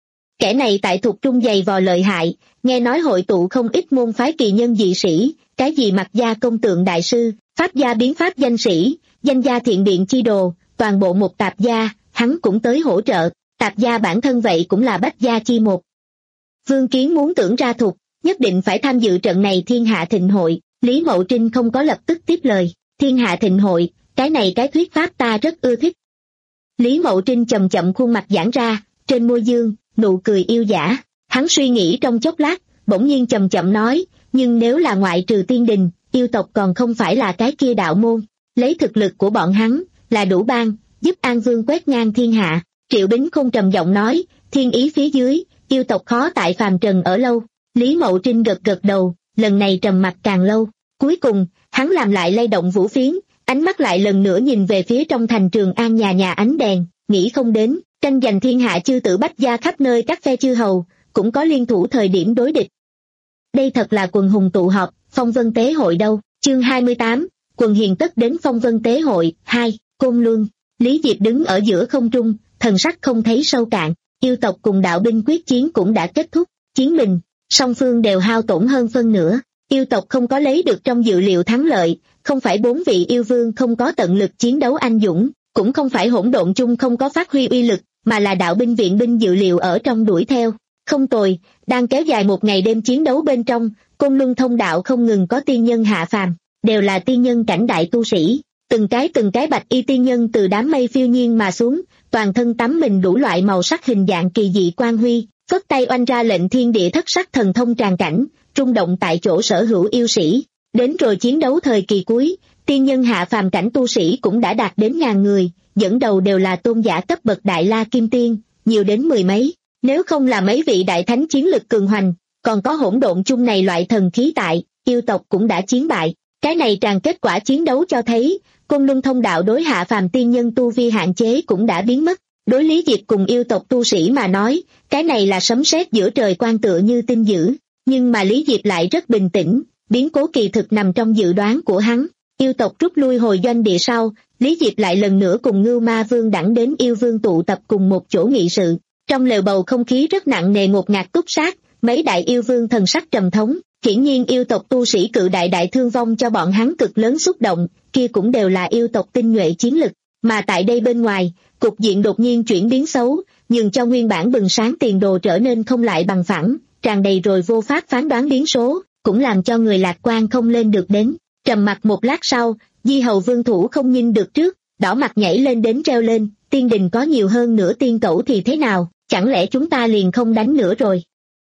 B: Kẻ này tại thuộc trung dày vò lợi hại, nghe nói hội tụ không ít môn phái kỳ nhân dị sĩ, cái gì Mặc gia công tượng đại sư, Pháp gia biến pháp danh sĩ, Danh gia thiện biện chi đồ, toàn bộ một tạp gia, hắn cũng tới hỗ trợ, tạp gia bản thân vậy cũng là bách gia chi một. Vương Kiến muốn tưởng ra thuộc, nhất định phải tham dự trận này thiên hạ thịnh hội. Lý Mậu Trinh không có lập tức tiếp lời, thiên hạ thịnh hội, cái này cái thuyết pháp ta rất ưa thích. Lý Mậu Trinh chậm chậm khuôn mặt giãn ra, trên môi dương, nụ cười yêu dã. Hắn suy nghĩ trong chốc lát, bỗng nhiên chậm chậm nói, nhưng nếu là ngoại trừ tiên đình, yêu tộc còn không phải là cái kia đạo môn. Lấy thực lực của bọn hắn, là đủ ban, giúp An Vương quét ngang thiên hạ. Triệu Bính Khôn trầm giọng nói, thiên ý phía dưới, yêu tộc khó tại phàm trần ở lâu. Lý Mậu Trinh gật gật đầu, lần này trầm mặc càng lâu. Cuối cùng, hắn làm lại lay động vũ phiến, ánh mắt lại lần nữa nhìn về phía trong thành Trường An nhà nhà ánh đèn, nghĩ không đến, tranh giành thiên hạ chư tử bách gia khắp nơi các phe chư hầu, cũng có liên thủ thời điểm đối địch. Đây thật là quần hùng tụ họp, phong vân tế hội đâu. Chương hai mươi tám, quần hiền tất đến phong vân tế hội. Hai, Côn Luân. Lý Diệp đứng ở giữa không trung, thần sắc không thấy sâu cạn. Yêu tộc cùng đạo binh quyết chiến cũng đã kết thúc, chiến bình, song phương đều hao tổn hơn phân nửa. Yêu tộc không có lấy được trong dự liệu thắng lợi, không phải bốn vị yêu vương không có tận lực chiến đấu anh dũng, cũng không phải hỗn độn chung không có phát huy uy lực, mà là đạo binh viện binh dự liệu ở trong đuổi theo. Không tồi, đang kéo dài một ngày đêm chiến đấu bên trong, Côn Luân thông đạo không ngừng có tiên nhân hạ phàm, đều là tiên nhân cảnh đại tu sĩ, từng cái từng cái bạch y tiên nhân từ đám mây phiêu nhiên mà xuống, toàn thân tắm mình đủ loại màu sắc hình dạng kỳ dị quang huy, phất tay oanh ra lệnh thiên địa thất sắc thần thông tràn cảnh, rung động tại chỗ sở hữu yêu sĩ. Đến rồi chiến đấu thời kỳ cuối, tiên nhân hạ phàm cảnh tu sĩ cũng đã đạt đến ngàn người, dẫn đầu đều là tôn giả cấp bậc đại la kim tiên, nhiều đến mười mấy. Nếu không là mấy vị đại thánh chiến lực cường hoành, còn có hỗn độn chung này loại thần khí tại, yêu tộc cũng đã chiến bại. Cái này tràn kết quả chiến đấu cho thấy, Côn Luân thông đạo đối hạ phàm tiên nhân tu vi hạn chế cũng đã biến mất. Đối Lý Diệp cùng yêu tộc tu sĩ mà nói, cái này là sấm sét giữa trời quang tựa như tinh dữ. Nhưng mà Lý Diệp lại rất bình tĩnh, biến cố kỳ thực nằm trong dự đoán của hắn. Yêu tộc rút lui hồi doanh địa sau, Lý Diệp lại lần nữa cùng Ngưu Ma Vương đẳng đến yêu vương tụ tập cùng một chỗ nghị sự. Trong lều bầu không khí rất nặng nề ngột ngạt túc sát, mấy đại yêu vương thần sắc trầm thống, hiển nhiên yêu tộc tu sĩ cự đại đại thương vong cho bọn hắn cực lớn xúc động, kia cũng đều là yêu tộc tinh nhuệ chiến lực. Mà tại đây bên ngoài, cục diện đột nhiên chuyển biến xấu, nhường cho nguyên bản bừng sáng tiền đồ trở nên không lại bằng phẳng, tràn đầy rồi vô pháp phán đoán biến số, cũng làm cho người lạc quan không lên được đến. Trầm mặc một lát sau, Di Hầu Vương thủ không nhìn được trước, đỏ mặt nhảy lên đến treo lên, tiên đình có nhiều hơn nửa tiên cẩu thì thế nào, chẳng lẽ chúng ta liền không đánh nữa rồi?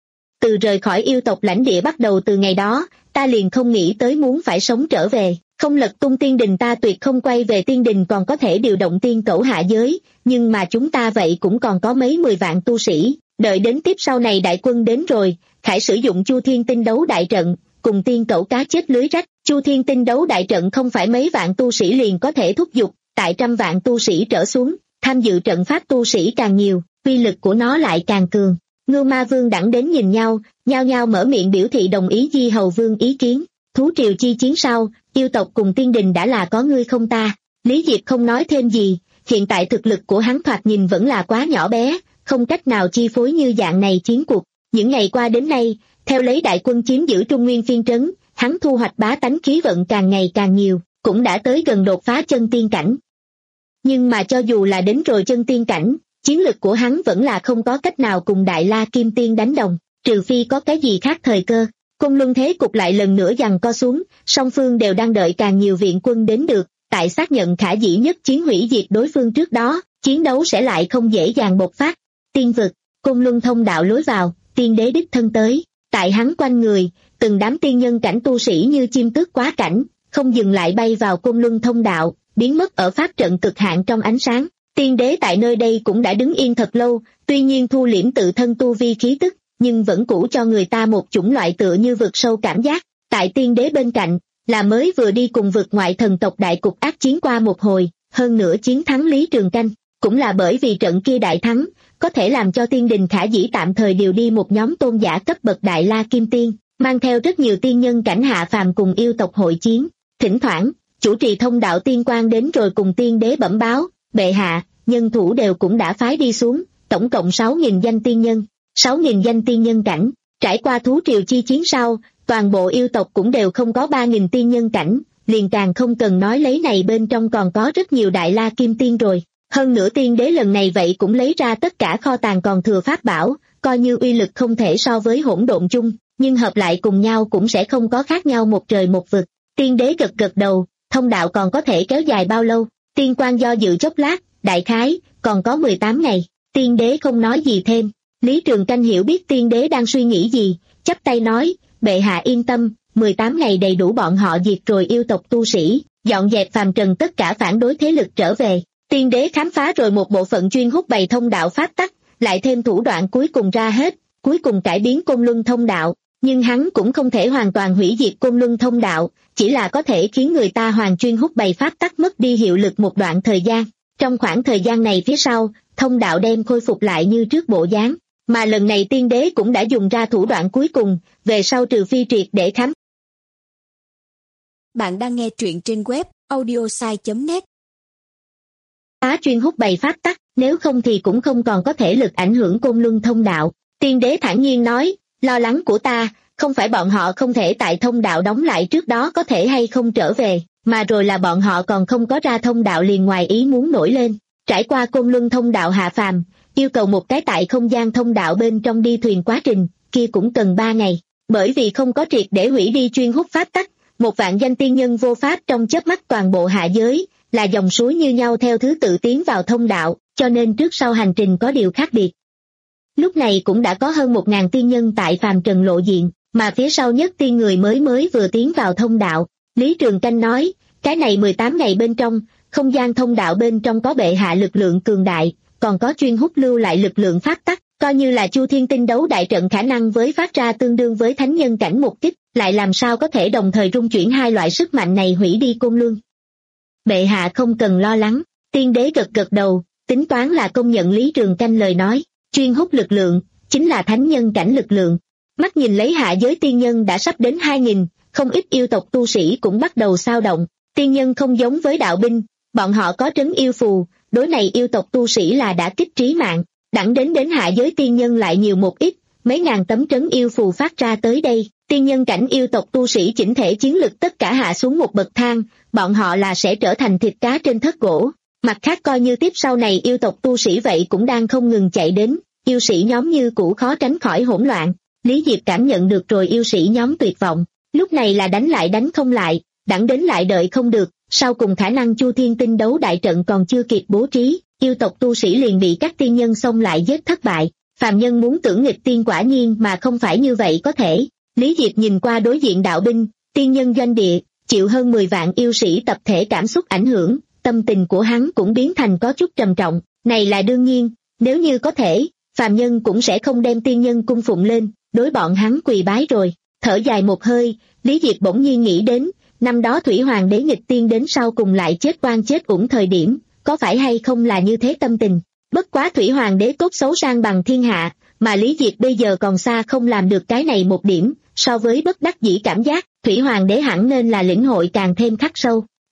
B: Từ rời khỏi yêu tộc lãnh địa bắt đầu từ ngày đó, ta liền không nghĩ tới muốn phải sống trở về, không lật tung tiên đình ta tuyệt không quay về tiên đình, còn có thể điều động tiên cẩu hạ giới, nhưng mà chúng ta vậy cũng còn có mấy mười vạn tu sĩ, đợi đến tiếp sau này đại quân đến rồi, khải sử dụng Chu Thiên Tinh đấu đại trận, cùng tiên cẩu cá chết lưới rách. Chu Thiên Tinh đấu đại trận không phải mấy vạn tu sĩ liền có thể thúc giục, tại trăm vạn tu sĩ trở xuống, tham dự trận pháp tu sĩ càng nhiều, uy lực của nó lại càng cường. Ngưu Ma Vương đẳng đến nhìn nhau, nhao nhao mở miệng biểu thị đồng ý Di Hầu Vương ý kiến. Thú triều chi chiến sau, yêu tộc cùng tiên đình đã là có ngươi không ta. Lý Diệp không nói thêm gì, hiện tại thực lực của hắn thoạt nhìn vẫn là quá nhỏ bé, không cách nào chi phối như dạng này chiến cuộc. Những ngày qua đến nay, theo lấy đại quân chiếm giữ Trung Nguyên phiên trấn, hắn thu hoạch bá tánh khí vận càng ngày càng nhiều, cũng đã tới gần đột phá chân tiên cảnh. Nhưng mà cho dù là đến rồi chân tiên cảnh, chiến lực của hắn vẫn là không có cách nào cùng Đại La Kim Tiên đánh đồng, trừ phi có cái gì khác thời cơ. Côn Luân thế cục lại lần nữa giằng co xuống, song phương đều đang đợi càng nhiều viện quân đến được, tại xác nhận khả dĩ nhất chiến hủy diệt đối phương trước đó, chiến đấu sẽ lại không dễ dàng bộc phát. Tiên vực, Côn Luân thông đạo lối vào, tiên đế đích thân tới, tại hắn quanh người, từng đám tiên nhân cảnh tu sĩ như chim tước quá cảnh, không dừng lại bay vào Côn Luân thông đạo, biến mất ở pháp trận cực hạn trong ánh sáng. Tiên đế tại nơi đây cũng đã đứng yên thật lâu, tuy nhiên thu liễm tự thân tu vi khí tức, nhưng vẫn cũ cho người ta một chủng loại tựa như vực sâu cảm giác. Tại tiên đế bên cạnh, là mới vừa đi cùng vực ngoại thần tộc đại cục ác chiến qua một hồi, hơn nữa chiến thắng Lý Trường Canh, cũng là bởi vì trận kia đại thắng, có thể làm cho tiên đình khả dĩ tạm thời điều đi một nhóm tôn giả cấp bậc Đại La Kim Tiên, mang theo rất nhiều tiên nhân cảnh hạ phàm cùng yêu tộc hội chiến. Thỉnh thoảng, chủ trì thông đạo tiên quan đến rồi cùng tiên đế bẩm báo, bệ hạ, nhân thủ đều cũng đã phái đi xuống, tổng cộng sáu nghìn danh tiên nhân, sáu nghìn danh tiên nhân cảnh. Trải qua thú triều chi chiến sau, toàn bộ yêu tộc cũng đều không có ba nghìn tiên nhân cảnh, liền càng không cần nói lấy này bên trong còn có rất nhiều Đại La Kim Tiên rồi. Hơn nữa tiên đế lần này vậy cũng lấy ra tất cả kho tàng còn thừa pháp bảo, coi như uy lực không thể so với hỗn độn chung, nhưng hợp lại cùng nhau cũng sẽ không có khác nhau một trời một vực. Tiên đế gật gật đầu, thông đạo còn có thể kéo dài bao lâu? Tiên quan do dự chốc lát, đại khái, còn có mười tám ngày. Tiên đế không nói gì thêm. Lý Trường Canh hiểu biết tiên đế đang suy nghĩ gì, chắp tay nói, bệ hạ yên tâm, mười tám ngày đầy đủ bọn họ diệt rồi yêu tộc tu sĩ, dọn dẹp phàm trần tất cả phản đối thế lực trở về. Tiên đế khám phá rồi một bộ phận chuyên hút bày thông đạo pháp tắc, lại thêm thủ đoạn cuối cùng ra hết, cuối cùng cải biến Côn Luân thông đạo, nhưng hắn cũng không thể hoàn toàn hủy diệt Côn Luân thông đạo, chỉ là có thể khiến người ta hoàn chuyên hút bày pháp tắc mất đi hiệu lực một đoạn thời gian. Trong khoảng thời gian này phía sau, thông đạo đem khôi phục lại như trước bộ dáng, mà lần này tiên đế cũng đã dùng ra thủ đoạn cuối cùng, về sau trừ phi triệt để khám.
C: Bạn đang nghe truyện trên web audiosai chấm net.
B: Á chuyên hút bày pháp tắc, nếu không thì cũng không còn có thể lực ảnh hưởng Côn Luân thông đạo. Tiên đế thản nhiên nói, lo lắng của ta, không phải bọn họ không thể tại thông đạo đóng lại trước đó có thể hay không trở về, mà rồi là bọn họ còn không có ra thông đạo liền ngoài ý muốn nổi lên. Trải qua Côn Luân thông đạo hạ phàm, yêu cầu một cái tại không gian thông đạo bên trong đi thuyền quá trình, kia cũng cần ba ngày, bởi vì không có triệt để hủy đi chuyên hút pháp tắc, một vạn danh tiên nhân vô pháp trong chớp mắt toàn bộ hạ giới, là dòng suối như nhau theo thứ tự tiến vào thông đạo, cho nên trước sau hành trình có điều khác biệt. Lúc này cũng đã có hơn một ngàn tiên nhân tại phàm trần lộ diện, mà phía sau nhất tiên người mới mới vừa tiến vào thông đạo. Lý Trường Canh nói, cái này mười tám ngày bên trong, không gian thông đạo bên trong có bệ hạ lực lượng cường đại, còn có chuyên hút lưu lại lực lượng pháp tắc, coi như là Chu Thiên Tinh đấu đại trận khả năng với phát ra tương đương với thánh nhân cảnh một kích, lại làm sao có thể đồng thời rung chuyển hai loại sức mạnh này hủy đi Côn Luân. Bệ hạ không cần lo lắng, tiên đế gật gật đầu, tính toán là công nhận Lý Trường Canh lời nói, chuyên hút lực lượng, chính là thánh nhân cảnh lực lượng. Mắt nhìn lấy hạ giới tiên nhân đã sắp đến hai nghìn, không ít yêu tộc tu sĩ cũng bắt đầu xao động. Tiên nhân không giống với đạo binh, bọn họ có trấn yêu phù, đối này yêu tộc tu sĩ là đã kích trí mạng, đẳng đến đến hạ giới tiên nhân lại nhiều một ít, mấy ngàn tấm trấn yêu phù phát ra tới đây, tiên nhân cảnh yêu tộc tu sĩ chỉnh thể chiến lực tất cả hạ xuống một bậc thang, bọn họ là sẽ trở thành thịt cá trên thớt gỗ. Mặt khác coi như tiếp sau này yêu tộc tu sĩ vậy cũng đang không ngừng chạy đến, yêu sĩ nhóm như cũ khó tránh khỏi hỗn loạn. Lý Diệp cảm nhận được rồi yêu sĩ nhóm tuyệt vọng, lúc này là đánh lại đánh không lại, đẳng đến lại đợi không được, sau cùng khả năng Chu Thiên Tinh đấu đại trận còn chưa kịp bố trí, yêu tộc tu sĩ liền bị các tiên nhân xông lại giết thất bại. Phàm nhân muốn tưởng nghịch tiên quả nhiên mà không phải như vậy có thể. Lý Diệp nhìn qua đối diện đạo binh, tiên nhân doanh địa, chịu hơn mười vạn yêu sĩ tập thể cảm xúc ảnh hưởng, tâm tình của hắn cũng biến thành có chút trầm trọng. Này là đương nhiên, nếu như có thể, phàm nhân cũng sẽ không đem tiên nhân cung phụng lên, đối bọn hắn quỳ bái rồi. Thở dài một hơi, Lý Diệp bỗng nhiên nghĩ đến, năm đó Thủy Hoàng đế nghịch tiên đến sau cùng lại chết oan chết uổng thời điểm, có phải hay không là như thế tâm tình. Bất quá Thủy Hoàng đế cốt xấu sang bằng thiên hạ, mà Lý Diệp bây giờ còn xa không làm được cái này một điểm, so với bất đắc dĩ cảm giác, Thủy Hoàng đế hẳn nên là lĩnh hội càng thêm khắc sâu.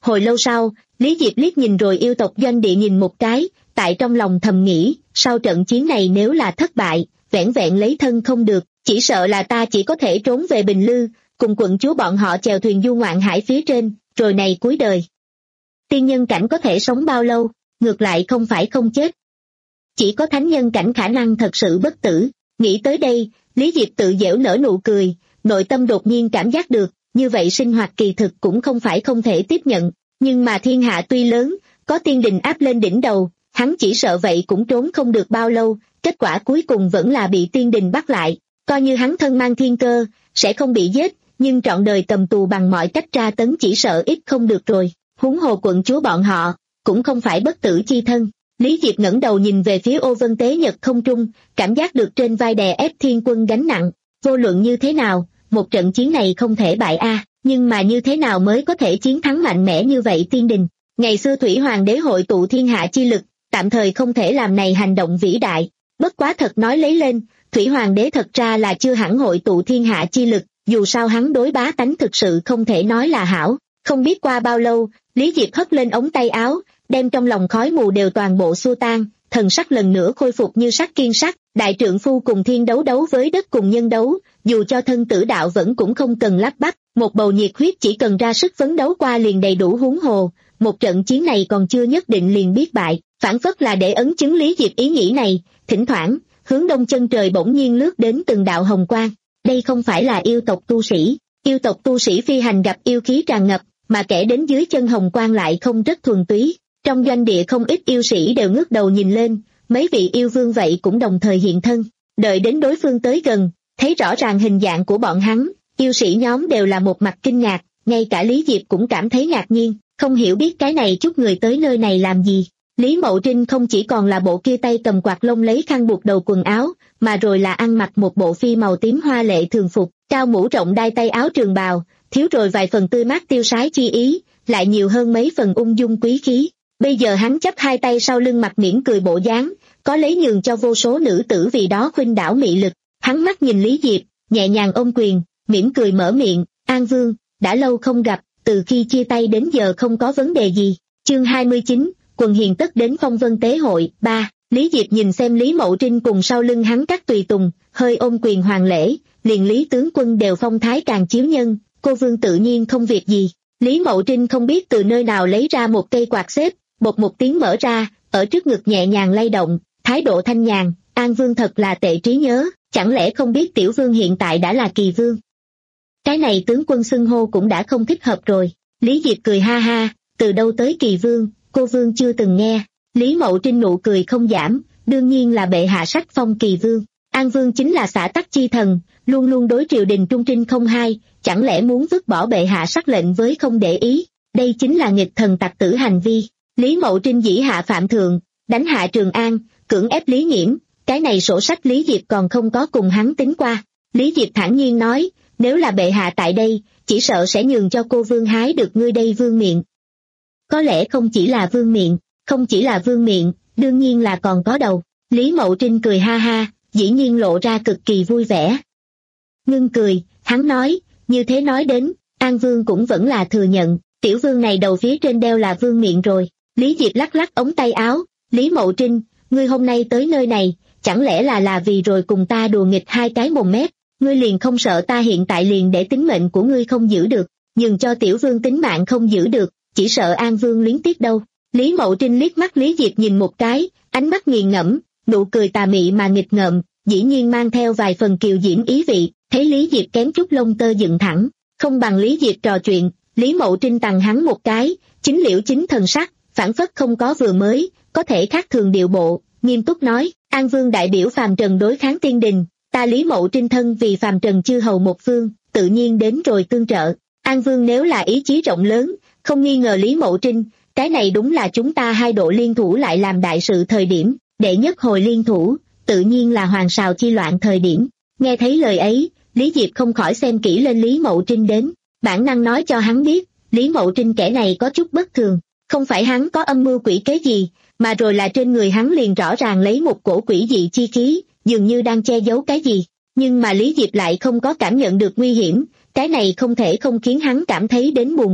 B: Hồi lâu sau, Lý Diệp liếc nhìn rồi yêu tộc doanh địa nhìn một cái, tại trong lòng thầm nghĩ, sau trận chiến này nếu là thất bại, vẻn vẹn lấy thân không được, chỉ sợ là ta chỉ có thể trốn về Bình Lư, cùng quận chúa bọn họ chèo thuyền du ngoạn hải phía trên, rồi này cuối đời. Tiên nhân cảnh có thể sống bao lâu, ngược lại không phải không chết. Chỉ có thánh nhân cảnh khả năng thật sự bất tử. Nghĩ tới đây, Lý Diệp tự giễu nở nụ cười, nội tâm đột nhiên cảm giác được, như vậy sinh hoạt kỳ thực cũng không phải không thể tiếp nhận, nhưng mà thiên hạ tuy lớn, có tiên đình áp lên đỉnh đầu, hắn chỉ sợ vậy cũng trốn không được bao lâu, kết quả cuối cùng vẫn là bị tiên đình bắt lại, coi như hắn thân mang thiên cơ, sẽ không bị giết, nhưng trọn đời cầm tù bằng mọi cách tra tấn chỉ sợ ít không được rồi, huống hồ quận chúa bọn họ, cũng không phải bất tử chi thân. Lý Diệp ngẩng đầu nhìn về phía ô vân tế nhật không trung, cảm giác được trên vai đè ép thiên quân gánh nặng, vô luận như thế nào, một trận chiến này không thể bại a, nhưng mà như thế nào mới có thể chiến thắng mạnh mẽ như vậy tiên đình. Ngày xưa Thủy Hoàng đế hội tụ thiên hạ chi lực, tạm thời không thể làm này hành động vĩ đại, bất quá thật nói lấy lên, Thủy Hoàng đế thật ra là chưa hẳn hội tụ thiên hạ chi lực, dù sao hắn đối bá tánh thực sự không thể nói là hảo. Không biết qua bao lâu, Lý Diệp hất lên ống tay áo, đem trong lòng khói mù đều toàn bộ xua tan, thần sắc lần nữa khôi phục như sắc kiên sắc, đại trượng phu cùng thiên đấu đấu với đất cùng nhân đấu, dù cho thân tử đạo vẫn cũng không cần lắp bắp, một bầu nhiệt huyết chỉ cần ra sức phấn đấu qua liền đầy đủ huống hồ, một trận chiến này còn chưa nhất định liền biết bại, phản phất là để ấn chứng Lý Diệp ý nghĩ này, thỉnh thoảng, hướng đông chân trời bỗng nhiên lướt đến từng đạo hồng quang, đây không phải là yêu tộc tu sĩ, yêu tộc tu sĩ phi hành gặp yêu khí tràn ngập, mà kẻ đến dưới chân hồng quang lại không rất thuần túy. Trong doanh địa không ít yêu sĩ đều ngước đầu nhìn lên, mấy vị yêu vương vậy cũng đồng thời hiện thân, đợi đến đối phương tới gần, thấy rõ ràng hình dạng của bọn hắn, yêu sĩ nhóm đều là một mặt kinh ngạc, ngay cả Lý Diệp cũng cảm thấy ngạc nhiên, không hiểu biết cái này chút người tới nơi này làm gì. Lý Mậu Trinh không chỉ còn là bộ kia tay cầm quạt lông lấy khăn buộc đầu quần áo, mà rồi là ăn mặc một bộ phi màu tím hoa lệ thường phục, cao mũ rộng đai tay áo trường bào, thiếu rồi vài phần tươi mát tiêu sái chi ý, lại nhiều hơn mấy phần ung dung quý khí. Bây giờ hắn chắp hai tay sau lưng mặt mỉm cười bộ dáng, có lấy nhường cho vô số nữ tử vì đó khuynh đảo mị lực. Hắn mắt nhìn Lý Diệp, nhẹ nhàng ôm quyền, mỉm cười mở miệng, An Vương, đã lâu không gặp, từ khi chia tay đến giờ không có vấn đề gì. Chương hai mươi chín, quần hiền tất đến phong vân tế hội. Ba. Lý Diệp nhìn xem Lý Mậu Trinh cùng sau lưng hắn các tùy tùng, hơi ôm quyền hoàng lễ, liền Lý tướng quân đều phong thái càng chiếu nhân, cô Vương tự nhiên không việc gì. Lý Mậu Trinh không biết từ nơi nào lấy ra một cây quạt xếp, bột một tiếng mở ra, ở trước ngực nhẹ nhàng lay động, thái độ thanh nhàn, An Vương thật là tệ trí nhớ, chẳng lẽ không biết tiểu vương hiện tại đã là kỳ vương. Cái này tướng quân xưng hô cũng đã không thích hợp rồi. Lý Diệp cười ha ha, từ đâu tới kỳ vương, cô vương chưa từng nghe. Lý Mậu Trinh nụ cười không giảm, đương nhiên là bệ hạ sách phong kỳ vương. An Vương chính là xã tắc chi thần, luôn luôn đối triều đình trung trinh không hai, chẳng lẽ muốn vứt bỏ bệ hạ sắc lệnh với không để ý, đây chính là nghịch thần tặc tử hành vi. Lý Mậu Trinh dĩ hạ phạm thượng, đánh hạ Trường An, cưỡng ép Lý Nghiễm, cái này sổ sách Lý Diệp còn không có cùng hắn tính qua. Lý Diệp thản nhiên nói, nếu là bệ hạ tại đây, chỉ sợ sẽ nhường cho cô vương hái được ngươi đây vương miện. Có lẽ không chỉ là vương miện, không chỉ là vương miện, đương nhiên là còn có đầu. Lý Mậu Trinh cười ha ha, dĩ nhiên lộ ra cực kỳ vui vẻ. Ngưng cười, hắn nói, như thế nói đến, An Vương cũng vẫn là thừa nhận, tiểu vương này đầu phía trên đeo là vương miện rồi. Lý Diệp lắc lắc ống tay áo, Lý Mậu Trinh, ngươi hôm nay tới nơi này, chẳng lẽ là là vì rồi cùng ta đùa nghịch hai cái mồm mép, ngươi liền không sợ ta hiện tại liền để tính mệnh của ngươi không giữ được, nhường cho tiểu vương tính mạng không giữ được, chỉ sợ An Vương luyến tiếc đâu. Lý Mậu Trinh liếc mắt Lý Diệp nhìn một cái, ánh mắt nghiền ngẫm, nụ cười tà mị mà nghịch ngợm, dĩ nhiên mang theo vài phần kiều diễm ý vị, thấy Lý Diệp kém chút lông tơ dựng thẳng, không bằng Lý Diệp trò chuyện, Lý Mậu Trinh tằng hắn một cái, chính liễu chính thần sắc, phản phất không có vừa mới, có thể khác thường điệu bộ, nghiêm túc nói, An Vương đại biểu phàm trần đối kháng tiên đình, ta Lý Mậu Trinh thân vì phàm trần chư hầu một phương, tự nhiên đến rồi tương trợ. An Vương nếu là ý chí rộng lớn, không nghi ngờ Lý Mậu Trinh, cái này đúng là chúng ta hai độ liên thủ lại làm đại sự thời điểm, đệ nhất hồi liên thủ, tự nhiên là hoàng sào chi loạn thời điểm. Nghe thấy lời ấy, Lý Diệp không khỏi xem kỹ lên Lý Mậu Trinh đến, bản năng nói cho hắn biết, Lý Mậu Trinh kẻ này có chút bất thường, không phải hắn có âm mưu quỷ kế gì, mà rồi là trên người hắn liền rõ ràng lấy một cổ quỷ dị chi khí, dường như đang che giấu cái gì, nhưng mà Lý Diệp lại không có cảm nhận được nguy hiểm, cái này không thể không khiến hắn cảm thấy đến buồn bực.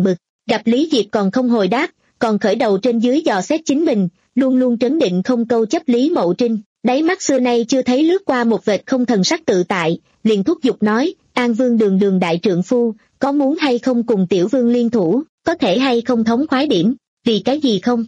B: Gặp Lý Diệp còn không hồi đáp, còn khởi đầu trên dưới dò xét chính mình, luôn luôn trấn định không câu chấp Lý Mậu Trinh, đáy mắt xưa nay chưa thấy lướt qua một vệt không thần sắc tự tại, liền thúc giục nói, An Vương đường đường đại trượng phu, có muốn hay không cùng tiểu vương liên thủ, có thể hay không thống khoái điểm, vì cái gì không?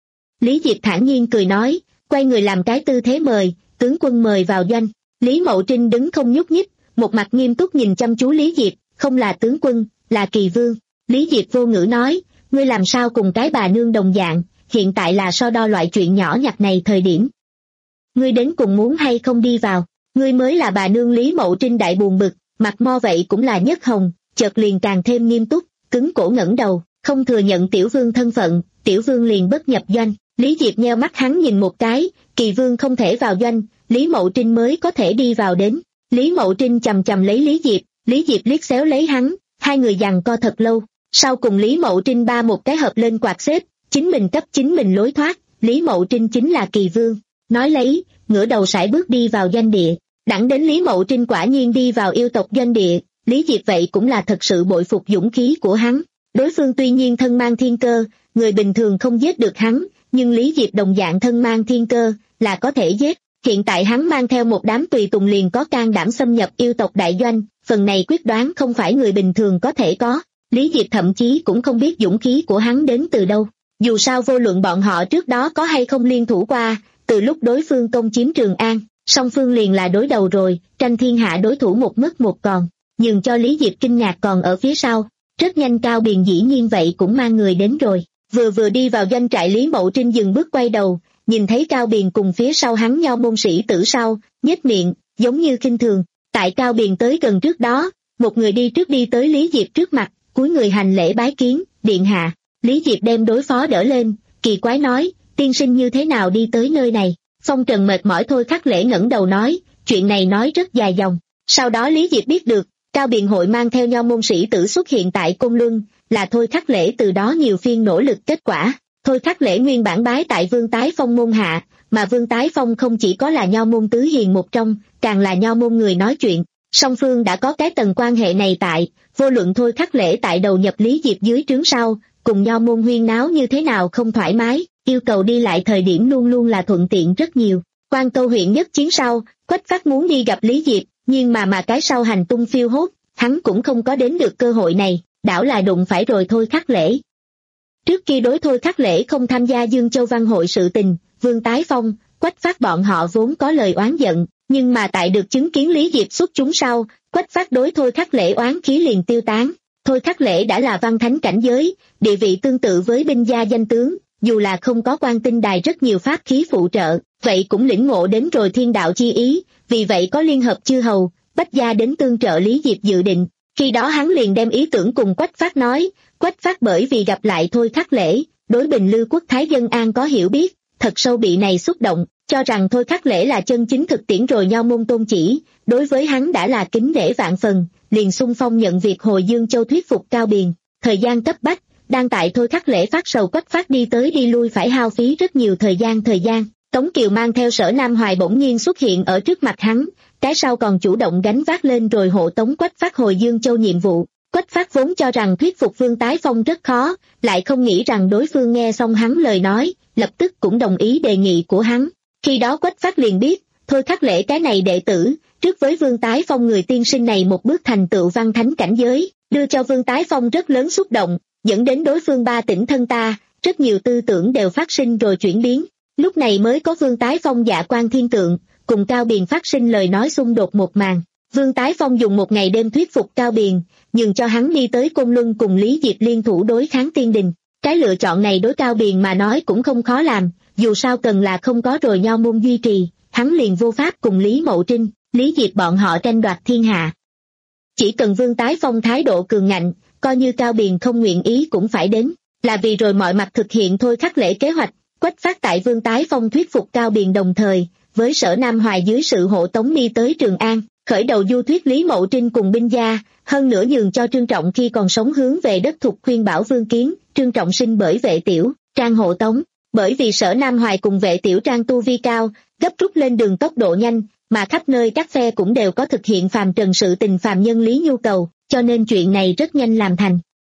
B: Lý Diệp thản nhiên cười nói, quay người làm cái tư thế mời, tướng quân mời vào doanh. Lý Mậu Trinh đứng không nhúc nhích, một mặt nghiêm túc nhìn chăm chú Lý Diệp, không là tướng quân, là kỳ vương. Lý Diệp vô ngữ nói, ngươi làm sao cùng cái bà nương đồng dạng, hiện tại là so đo loại chuyện nhỏ nhặt này thời điểm. Ngươi đến cùng muốn hay không đi vào, ngươi mới là bà nương. Lý Mậu Trinh đại buồn bực, mặt mo vậy cũng là nhất hồng, chợt liền càng thêm nghiêm túc, cứng cổ ngẩng đầu, không thừa nhận tiểu vương thân phận, tiểu vương liền bất nhập doanh. Lý Diệp nheo mắt hắn nhìn một cái, kỳ vương không thể vào doanh, Lý Mậu Trinh mới có thể đi vào đến. Lý Mậu Trinh chầm chầm lấy Lý Diệp, Lý Diệp liếc xéo lấy hắn, hai người giằng co thật lâu, sau cùng Lý Mậu Trinh ba một cái hợp lên quạt xếp, chính mình cấp chính mình lối thoát, Lý Mậu Trinh chính là kỳ vương. Nói lấy, ngửa đầu sải bước đi vào doanh địa, đẳng đến Lý Mậu Trinh quả nhiên đi vào yêu tộc doanh địa, Lý Diệp vậy cũng là thật sự bội phục dũng khí của hắn. Đối phương tuy nhiên thân mang thiên cơ, người bình thường không giết được hắn, nhưng Lý Diệp đồng dạng thân mang thiên cơ, là có thể giết. Hiện tại hắn mang theo một đám tùy tùng liền có can đảm xâm nhập yêu tộc đại doanh, phần này quyết đoán không phải người bình thường có thể có. Lý Diệp thậm chí cũng không biết dũng khí của hắn đến từ đâu. Dù sao vô luận bọn họ trước đó có hay không liên thủ qua, từ lúc đối phương công chiếm Trường An, song phương liền là đối đầu rồi, tranh thiên hạ đối thủ một mất một còn. Nhưng cho Lý Diệp kinh ngạc còn ở phía sau, rất nhanh Cao Biền dĩ nhiên vậy cũng mang người đến rồi. Vừa vừa đi vào doanh trại, Lý Mậu Trinh dừng bước quay đầu, nhìn thấy Cao Biền cùng phía sau hắn nho môn sĩ tử sau, nhếch miệng, giống như khinh thường. Tại Cao Biền tới gần trước đó, một người đi trước đi tới Lý Diệp trước mặt, cúi người hành lễ bái kiến, điện hạ. Lý Diệp đem đối phó đỡ lên, kỳ quái nói, tiên sinh như thế nào đi tới nơi này? Phong Trần mệt mỏi thôi khắc lễ ngẩng đầu nói, chuyện này nói rất dài dòng. Sau đó Lý Diệp biết được, Cao Biền hội mang theo nho môn sĩ tử xuất hiện tại Côn Luân, là thôi khắc lễ từ đó nhiều phiên nỗ lực kết quả. Thôi khắc lễ nguyên bản bái tại Vương Tái Phong môn hạ, mà Vương Tái Phong không chỉ có là nho môn tứ hiền một trong, càng là nho môn người nói chuyện. Song phương đã có cái tầng quan hệ này tại, vô luận thôi khắc lễ tại đầu nhập Lý Diệp dưới trướng sau, cùng nho môn huyên náo như thế nào không thoải mái, yêu cầu đi lại thời điểm luôn luôn là thuận tiện rất nhiều. Quan Câu huyện nhất chiến sau, Quách Phát muốn đi gặp Lý Diệp, nhưng mà mà cái sau hành tung phiêu hốt, hắn cũng không có đến được cơ hội này, đảo là đụng phải rồi thôi khắc lễ. Trước khi đối thôi khắc lễ không tham gia Dương Châu Văn hội sự tình, Vương Tái Phong, Quách Phát bọn họ vốn có lời oán giận, nhưng mà tại được chứng kiến Lý Diệp xuất chúng sau, Quách Phát đối thôi khắc lễ oán khí liền tiêu tán. Thôi khắc lễ đã là văn thánh cảnh giới, địa vị tương tự với binh gia danh tướng, dù là không có quan tinh đài rất nhiều pháp khí phụ trợ, vậy cũng lĩnh ngộ đến rồi thiên đạo chi ý, vì vậy có liên hợp chư hầu, bách gia đến tương trợ Lý Diệp dự định. Khi đó hắn liền đem ý tưởng cùng Quách Phát nói, Quách Phát bởi vì gặp lại thôi khắc lễ, đối Bình Lư quốc thái dân an có hiểu biết, thật sâu bị này xúc động, cho rằng thôi khắc lễ là chân chính thực tiễn rồi nho môn tôn chỉ, đối với hắn đã là kính nể vạn phần, liền xung phong nhận việc hồi Dương Châu thuyết phục Cao Biền. Thời gian cấp bách, đang tại thôi khắc lễ phát sầu Quách Phát đi tới đi lui phải hao phí rất nhiều thời gian thời gian. Tống Kiều mang theo Sở Nam Hoài bỗng nhiên xuất hiện ở trước mặt hắn, cái sau còn chủ động gánh vác lên rồi hộ tống Quách Phát hồi Dương Châu nhiệm vụ. Quách Phát vốn cho rằng thuyết phục Vương Tái Phong rất khó, lại không nghĩ rằng đối phương nghe xong hắn lời nói, lập tức cũng đồng ý đề nghị của hắn. Khi đó Quách Phát liền biết, thôi khắc lễ cái này đệ tử, trước với Vương Tái Phong người tiên sinh này một bước thành tựu văn thánh cảnh giới, đưa cho Vương Tái Phong rất lớn xúc động, dẫn đến đối phương ba tỉnh thân ta, rất nhiều tư tưởng đều phát sinh rồi chuyển biến. Lúc này mới có Vương Tái Phong dạ quan thiên tượng, cùng Cao Biền phát sinh lời nói xung đột một màn. Vương Tái Phong dùng một ngày đêm thuyết phục Cao Biền, nhường cho hắn đi tới Côn Luân cùng Lý Diệp liên thủ đối kháng Tiên Đình. Cái lựa chọn này đối Cao Biền mà nói cũng không khó làm, dù sao cần là không có rồi nho môn duy trì, hắn liền vô pháp cùng Lý Mậu Trinh, Lý Diệp bọn họ tranh đoạt thiên hạ. Chỉ cần Vương Tái Phong thái độ cường ngạnh, coi như Cao Biền không nguyện ý cũng phải đến, là vì rồi mọi mặt thực hiện thôi khắc lễ kế hoạch. Quách Phát tại Vương Tái Phong thuyết phục Cao Biền đồng thời, với Sở Nam Hoài dưới sự hộ tống đi tới Trường An, khởi đầu du thuyết Lý Mậu Trinh cùng binh gia, hơn nữa nhường cho Trương Trọng khi còn sống hướng về đất thục khuyên bảo Vương Kiến, Trương Trọng sinh bởi Vệ Tiểu Trang hộ tống, bởi vì Sở Nam Hoài cùng Vệ Tiểu Trang tu vi cao, gấp rút lên đường tốc độ nhanh, mà khắp nơi các phe cũng đều có thực hiện phàm trần sự tình phàm nhân lý nhu cầu, cho nên chuyện này rất nhanh làm thành.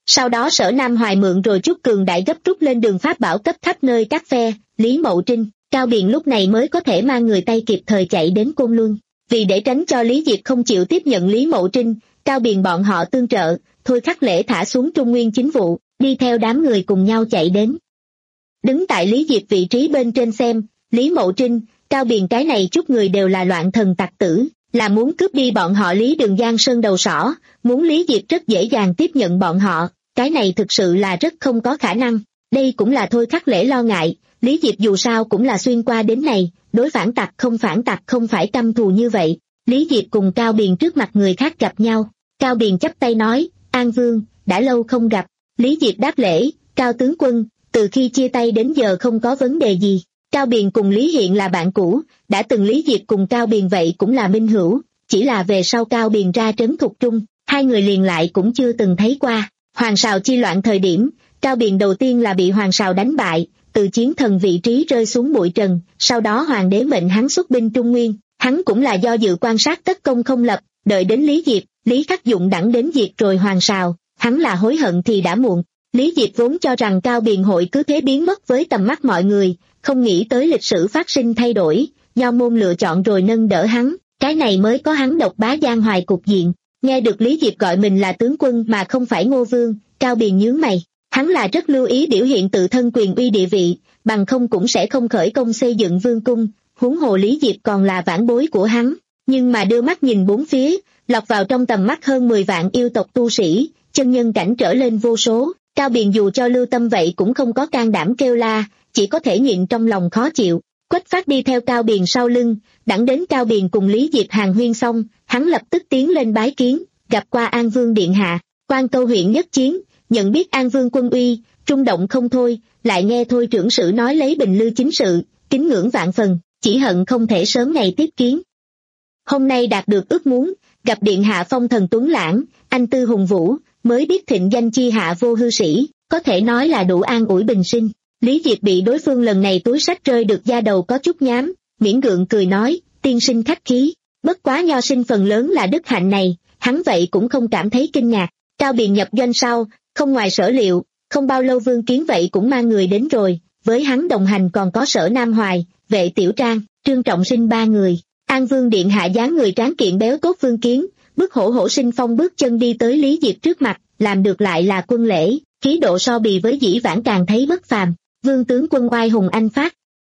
B: Sau đó Sở Nam Hoài mượn rồi chút cường đại gấp rút lên đường pháp bảo cấp khắp nơi các phe, Lý Mậu Trinh, Cao Biền lúc này mới có thể mang người tay kịp thời chạy đến Côn Luân. Vì để tránh cho Lý Diệp không chịu tiếp nhận Lý Mậu Trinh, Cao Biền bọn họ tương trợ, Thôi Khắc Lễ thả xuống Trung Nguyên chính vụ, đi theo đám người cùng nhau chạy đến. Đứng tại Lý Diệp vị trí bên trên xem, Lý Mậu Trinh, Cao Biền cái này chút người đều là loạn thần tặc tử, là muốn cướp đi bọn họ Lý Đường Giang Sơn đầu sỏ, muốn Lý Diệp rất dễ dàng tiếp nhận bọn họ, cái này thực sự là rất không có khả năng. Đây cũng là Thôi Khắc Lễ lo ngại, Lý Diệp dù sao cũng là xuyên qua đến này, đối phản tặc không phản tặc không phải căm thù như vậy. Lý Diệp cùng Cao Biền trước mặt người khác gặp nhau, Cao Biền chắp tay nói, An Vương, đã lâu không gặp. Lý Diệp đáp lễ, Cao tướng quân, từ khi chia tay đến giờ không có vấn đề gì. Cao Biền cùng Lý Hiện là bạn cũ, đã từng Lý Diệp cùng Cao Biền vậy cũng là minh hữu, chỉ là về sau Cao Biền ra trấn Thục Trung, hai người liền lại cũng chưa từng thấy qua. Hoàng Sào chi loạn thời điểm, Cao Biền đầu tiên là bị Hoàng Sào đánh bại, từ chiến thần vị trí rơi xuống bụi trần, sau đó Hoàng đế mệnh hắn xuất binh Trung Nguyên, hắn cũng là do dự quan sát tất công không lập, đợi đến Lý Diệp, Lý Khắc Dụng đẳng đến diệt rồi Hoàng Sào, hắn là hối hận thì đã muộn. Lý Diệp vốn cho rằng Cao Biền hội cứ thế biến mất với tầm mắt mọi người, không nghĩ tới lịch sử phát sinh thay đổi, Nho môn lựa chọn rồi nâng đỡ hắn, cái này mới có hắn độc bá giang hoài cục diện. Nghe được Lý Diệp gọi mình là tướng quân mà không phải Ngô Vương, Cao Biền nhướng mày, hắn là rất lưu ý biểu hiện tự thân quyền uy địa vị, bằng không cũng sẽ không khởi công xây dựng vương cung, huống hồ Lý Diệp còn là vãn bối của hắn, nhưng mà đưa mắt nhìn bốn phía, lọt vào trong tầm mắt hơn mười vạn yêu tộc tu sĩ, chân nhân cảnh trở lên vô số. Cao Biền dù cho lưu tâm vậy cũng không có can đảm kêu la, chỉ có thể nhịn trong lòng khó chịu. Quách Phát đi theo Cao Biền sau lưng, đẳng đến Cao Biền cùng Lý Diệp hàn huyên xong, hắn lập tức tiến lên bái kiến, gặp qua An Vương điện hạ. Quan Câu huyện nhất chiến, nhận biết An Vương quân uy, trung động không thôi, lại nghe Thôi trưởng sử nói lấy bình lư chính sự, kính ngưỡng vạn phần, chỉ hận không thể sớm ngày tiếp kiến. Hôm nay đạt được ước muốn, gặp điện hạ phong thần tuấn lãng, anh tư hùng vũ, mới biết thịnh danh chi hạ vô hư sĩ, có thể nói là đủ an ủi bình sinh. Lý Diệp bị đối phương lần này túi sách rơi được da đầu có chút nhám, miễn gượng cười nói, tiên sinh khách khí, bất quá nho sinh phần lớn là đức hạnh này, hắn vậy cũng không cảm thấy kinh ngạc. Cao Biền nhập doanh sau, không ngoài sở liệu, không bao lâu Vương Kiến vậy cũng mang người đến rồi, với hắn đồng hành còn có Sở Nam Hoài, Vệ Tiểu Trang, Trương Trọng Sinh ba người. An Vương điện hạ dáng người tráng kiện béo tốt Vương Kiến, bước hổ hổ sinh phong bước chân đi tới Lý Diệp trước mặt, làm được lại là quân lễ, khí độ so bì với dĩ vãng càng thấy bất phàm. Vương tướng quân oai hùng anh phát.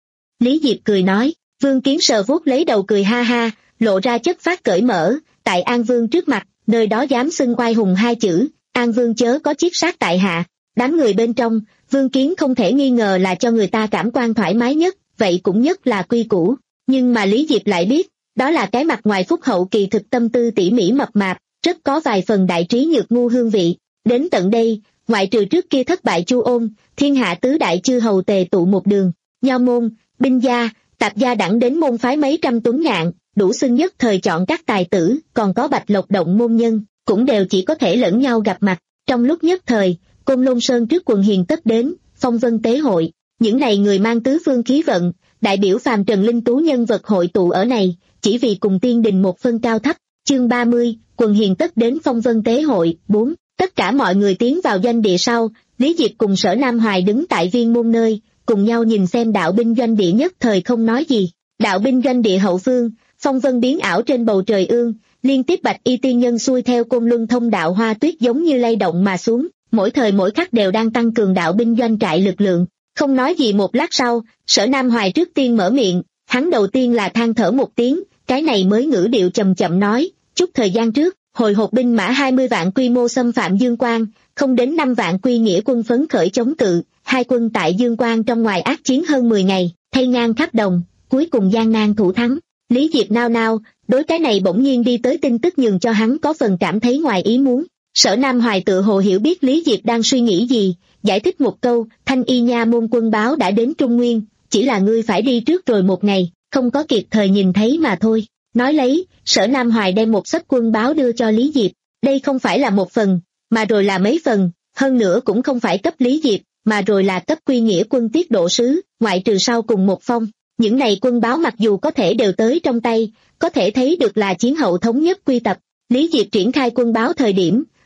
B: Lý Diệp cười nói, Vương Kiến sờ vuốt lấy đầu cười ha ha, lộ ra chất phát cởi mở, tại An Vương trước mặt, nơi đó dám xưng oai hùng hai chữ, An Vương chớ có chiết sát tại hạ. Đám người bên trong, Vương Kiến không thể nghi ngờ là cho người ta cảm quan thoải mái nhất, vậy cũng nhất là quy củ, nhưng mà Lý Diệp lại biết, đó là cái mặt ngoài phúc hậu kỳ thực tâm tư tỉ mỉ mập mạp, rất có vài phần đại trí nhược ngu hương vị. Đến tận đây, ngoại trừ trước kia thất bại Chu Ôn, thiên hạ tứ đại chư hầu tề tụ một đường, nho môn, binh gia, tạp gia đẳng đến môn phái mấy trăm tuấn ngạn, đủ xưng nhất thời chọn các tài tử, còn có Bạch Lộc động môn nhân, cũng đều chỉ có thể lẫn nhau gặp mặt. Trong lúc nhất thời, Côn Lôn Sơn trước quần hiền tất đến, phong vân tế hội, những này người mang tứ phương khí vận, đại biểu phàm trần linh tú nhân vật hội tụ ở này, chỉ vì cùng tiên đình một phân cao thấp. Chương ba mươi, quần hiền tất đến phong vân tế hội. Bốn. Tất cả mọi người tiến vào doanh địa sau, Lý Diệp cùng Sở Nam Hoài đứng tại viên môn nơi, cùng nhau nhìn xem đạo binh doanh địa nhất thời không nói gì. Đạo binh doanh địa hậu phương, phong vân biến ảo trên bầu trời ương, liên tiếp bạch y tiên nhân xuôi theo côn luân thông đạo hoa tuyết giống như lay động mà xuống, mỗi thời mỗi khắc đều đang tăng cường đạo binh doanh trại lực lượng. Không nói gì một lát sau, Sở Nam Hoài trước tiên mở miệng, hắn đầu tiên là than thở một tiếng, cái này mới ngữ điệu chậm chậm nói, chút thời gian trước, hồi hộp binh mã hai mươi vạn quy mô xâm phạm Dương Quang, không đến năm vạn quy nghĩa quân phấn khởi chống cự, hai quân tại Dương Quang trong ngoài ác chiến hơn mười ngày, thay ngang khắp đồng, cuối cùng gian nan thủ thắng. Lý Diệp nao nao, đối cái này bỗng nhiên đi tới tin tức nhường cho hắn có phần cảm thấy ngoài ý muốn. Sở Nam Hoài tự hồ hiểu biết Lý Diệp đang suy nghĩ gì, giải thích một câu, Thanh Y Nha môn quân báo đã đến Trung Nguyên, chỉ là ngươi phải đi trước rồi một ngày, không có kịp thời nhìn thấy mà thôi. Nói lấy, Sở Nam Hoài đem một xấp quân báo đưa cho Lý Diệp, đây không phải là một phần, mà rồi là mấy phần, hơn nữa cũng không phải cấp Lý Diệp, mà rồi là cấp quy nghĩa quân tiết độ sứ, ngoại trừ sau cùng một phong. Những này quân báo mặc dù có thể đều tới trong tay, có thể thấy được là chiến hậu thống nhất quy tập. Lý Diệp triển khai quân báo thời điểm,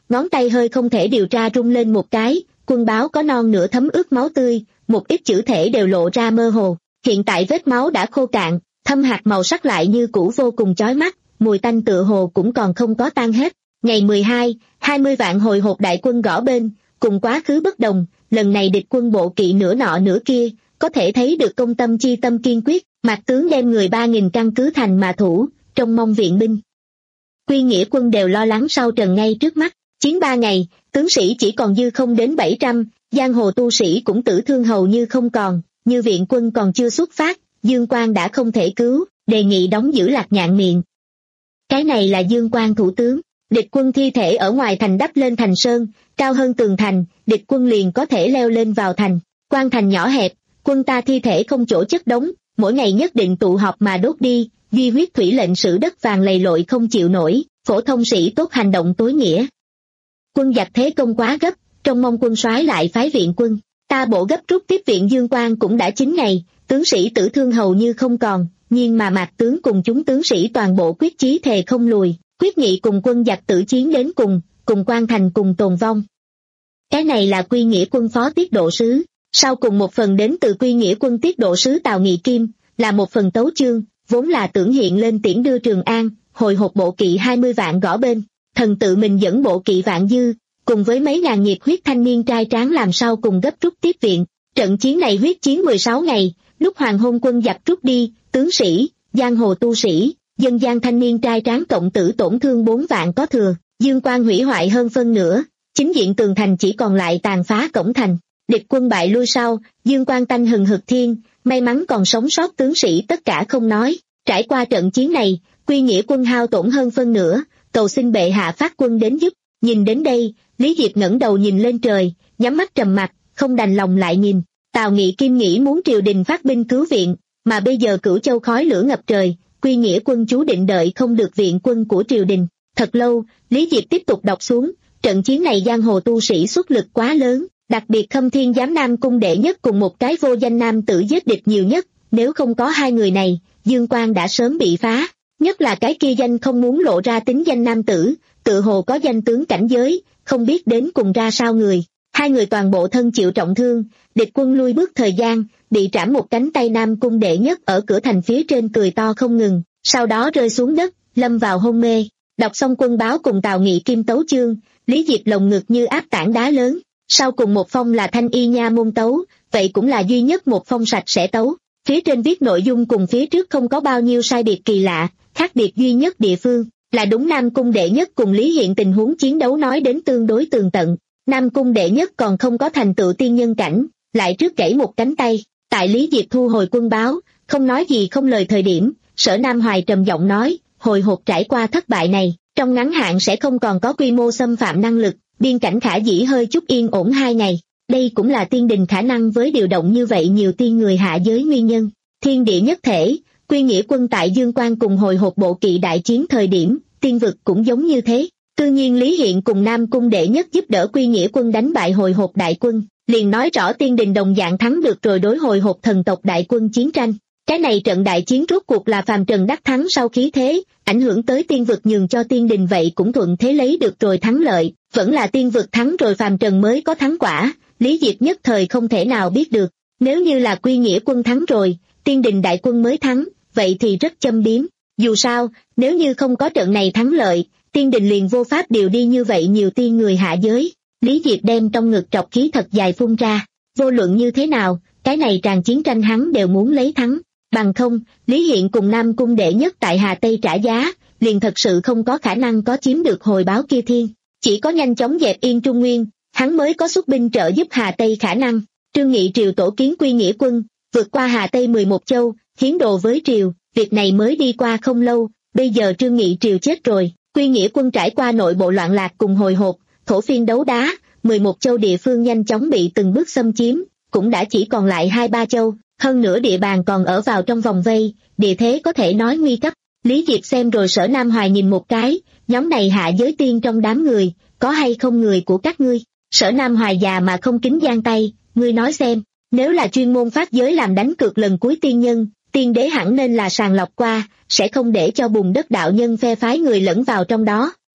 B: ngón tay hơi không thể điều tra rung lên một cái, quân báo có non nửa thấm ướt máu tươi, một ít chữ thể đều lộ ra mơ hồ. Hiện tại vết máu đã khô cạn, thâm hạt màu sắc lại như cũ vô cùng chói mắt, mùi tanh tựa hồ cũng còn không có tan hết. Ngày mười hai, hai mươi vạn hồi hộp đại quân gõ bên, cùng quá khứ bất đồng, lần này địch quân bộ kỵ nửa nọ nửa kia, có thể thấy được công tâm chi tâm kiên quyết, Mạc tướng đem người ba nghìn căn cứ thành mà thủ, trông mong viện binh. Quy nghĩa quân đều lo lắng sau trần ngay trước mắt, chiến ba ngày, tướng sĩ chỉ còn dư không đến bảy trăm, giang hồ tu sĩ cũng tử thương hầu như không còn, như viện quân còn chưa xuất phát, Dương Quang đã không thể cứu, đề nghị đóng giữ Lạc Nhạn miệng. Cái này là Dương Quang thủ tướng, địch quân thi thể ở ngoài thành đắp lên thành sơn, cao hơn tường thành, địch quân liền có thể leo lên vào thành. Quan thành nhỏ hẹp, quân ta thi thể không chỗ chất đống, mỗi ngày nhất định tụ họp mà đốt đi, duy huyết thủy lệnh sử đất vàng lầy lội không chịu nổi, phổ thông sĩ tốt hành động tối nghĩa. Quân giặc thế công quá gấp, trông mong quân soái lại phái viện quân, ta bộ gấp rút tiếp viện Dương Quang cũng đã chín ngày, tướng sĩ tử thương hầu như không còn, nhưng mà Mạc tướng cùng chúng tướng sĩ toàn bộ quyết chí thề không lùi, quyết nghị cùng quân giặc tử chiến đến cùng, cùng Quan thành cùng tồn vong. Cái này là Quy nghĩa quân phó tiết độ sứ, sau cùng một phần đến từ Quy nghĩa quân tiết độ sứ Tào Nghị Kim, là một phần tấu chương, vốn là tưởng hiện lên tiễn đưa Trường An, hồi hộp bộ kỵ hai mươi vạn gõ bên, thần tự mình dẫn bộ kỵ vạn dư, cùng với mấy ngàn nhiệt huyết thanh niên trai tráng làm sao cùng gấp rút tiếp viện. Trận chiến này huyết chiến mười sáu ngày, lúc hoàng hôn quân giặc rút đi, tướng sĩ, giang hồ tu sĩ, dân gian thanh niên trai tráng cộng tử tổn thương bốn vạn có thừa, Dương Quang hủy hoại hơn phân nửa, chính diện tường thành chỉ còn lại tàn phá cổng thành. Địch quân bại lui sau, Dương Quang tanh hừng hực thiên, may mắn còn sống sót tướng sĩ tất cả không nói. Trải qua trận chiến này, Quy nghĩa quân hao tổn hơn phân nửa, cầu xin bệ hạ phát quân đến giúp. Nhìn đến đây, Lý Diệp ngẩng đầu nhìn lên trời, nhắm mắt trầm mặc, không đành lòng lại nhìn. Tào Nghị Kim nghĩ muốn triều đình phát binh cứu viện, mà bây giờ Cửu Châu khói lửa ngập trời, Quy nghĩa quân chú định đợi không được viện quân của triều đình. Thật lâu, Lý Diệp tiếp tục đọc xuống, trận chiến này giang hồ tu sĩ xuất lực quá lớn, đặc biệt Khâm Thiên Giám Nam cung đệ nhất cùng một cái vô danh nam tử giết địch nhiều nhất, nếu không có hai người này, Dương Quang đã sớm bị phá. Nhất là cái kia danh không muốn lộ ra tính danh nam tử, tự hồ có danh tướng cảnh giới, không biết đến cùng ra sao người. Hai người toàn bộ thân chịu trọng thương, địch quân lui bước thời gian, bị trảm một cánh tay nam cung đệ nhất ở cửa thành phía trên cười to không ngừng, sau đó rơi xuống đất, lâm vào hôn mê. Đọc xong quân báo cùng Tào Nghị Kim tấu chương, Lý Diệp lồng ngực như áp tảng đá lớn. Sau cùng một phong là Thanh Y Nha môn tấu, vậy cũng là duy nhất một phong sạch sẽ tấu. Phía trên viết nội dung cùng phía trước không có bao nhiêu sai biệt kỳ lạ, khác biệt duy nhất địa phương, là đúng Nam Cung đệ nhất cùng Lý Hiện tình huống chiến đấu nói đến tương đối tường tận. Nam Cung đệ nhất còn không có thành tựu tiên nhân cảnh, lại trước gãy một cánh tay. Tại Lý Diệp thu hồi quân báo, không nói gì không lời thời điểm, Sở Nam Hoài trầm giọng nói, hồi hộp trải qua thất bại này, trong ngắn hạn sẽ không còn có quy mô xâm phạm năng lực, biên cảnh khả dĩ hơi chút yên ổn hai ngày. Đây cũng là tiên đình khả năng với điều động như vậy nhiều tiên người hạ giới nguyên nhân. Thiên địa nhất thể, Quy nghĩa quân tại Dương Quang cùng hồi hộp bộ kỵ đại chiến thời điểm, tiên vực cũng giống như thế. Tự nhiên Lý Hiện cùng Nam Cung đệ nhất giúp đỡ Quy nghĩa quân đánh bại hồi hộp đại quân, liền nói rõ tiên đình đồng dạng thắng được rồi đối hồi hộp thần tộc đại quân chiến tranh. Cái này trận đại chiến rốt cuộc là phàm trần đắc thắng sau khí thế, ảnh hưởng tới tiên vực nhường cho tiên đình vậy cũng thuận thế lấy được rồi thắng lợi, vẫn là tiên vực thắng rồi phàm trần mới có thắng quả, Lý Diệp nhất thời không thể nào biết được. Nếu như là Quy nghĩa quân thắng rồi, tiên đình đại quân mới thắng, vậy thì rất châm biếm. Dù sao, nếu như không có trận này thắng lợi, tiên đình liền vô pháp điều đi như vậy nhiều tiên người hạ giới. Lý Diệp đem trong ngực trọc khí thật dài phun ra, vô luận như thế nào, cái này tràn chiến tranh hắn đều muốn lấy thắng. Bằng không, Lý Hiện cùng Nam Cung đệ nhất tại Hà Tây trả giá, liền thật sự không có khả năng có chiếm được hồi báo kia thiên. Chỉ có nhanh chóng dẹp yên Trung Nguyên, hắn mới có xuất binh trợ giúp Hà Tây khả năng. Trương Nghị triều tổ kiến Quy nghĩa quân, vượt qua Hà Tây mười một châu, hiến đồ với triều, việc này mới đi qua không lâu, bây giờ Trương Nghị triều chết rồi, Quy nghĩa quân trải qua nội bộ loạn lạc cùng hồi hộp, thổ phiên đấu đá, mười một châu địa phương nhanh chóng bị từng bước xâm chiếm, cũng đã chỉ còn lại hai ba châu. Hơn nữa địa bàn còn ở vào trong vòng vây, địa thế có thể nói nguy cấp. Lý Diệp xem rồi Sở Nam Hoài nhìn một cái, nhóm này hạ giới tiên trong đám người, có hay không người của các ngươi? Sở Nam Hoài già mà không kính giang tay, ngươi nói xem, nếu là chuyên môn phát giới làm đánh cược lần cuối tiên nhân, tiên đế hẳn nên là sàng lọc qua, sẽ không để cho bùn đất đạo nhân phe phái người lẫn vào trong đó.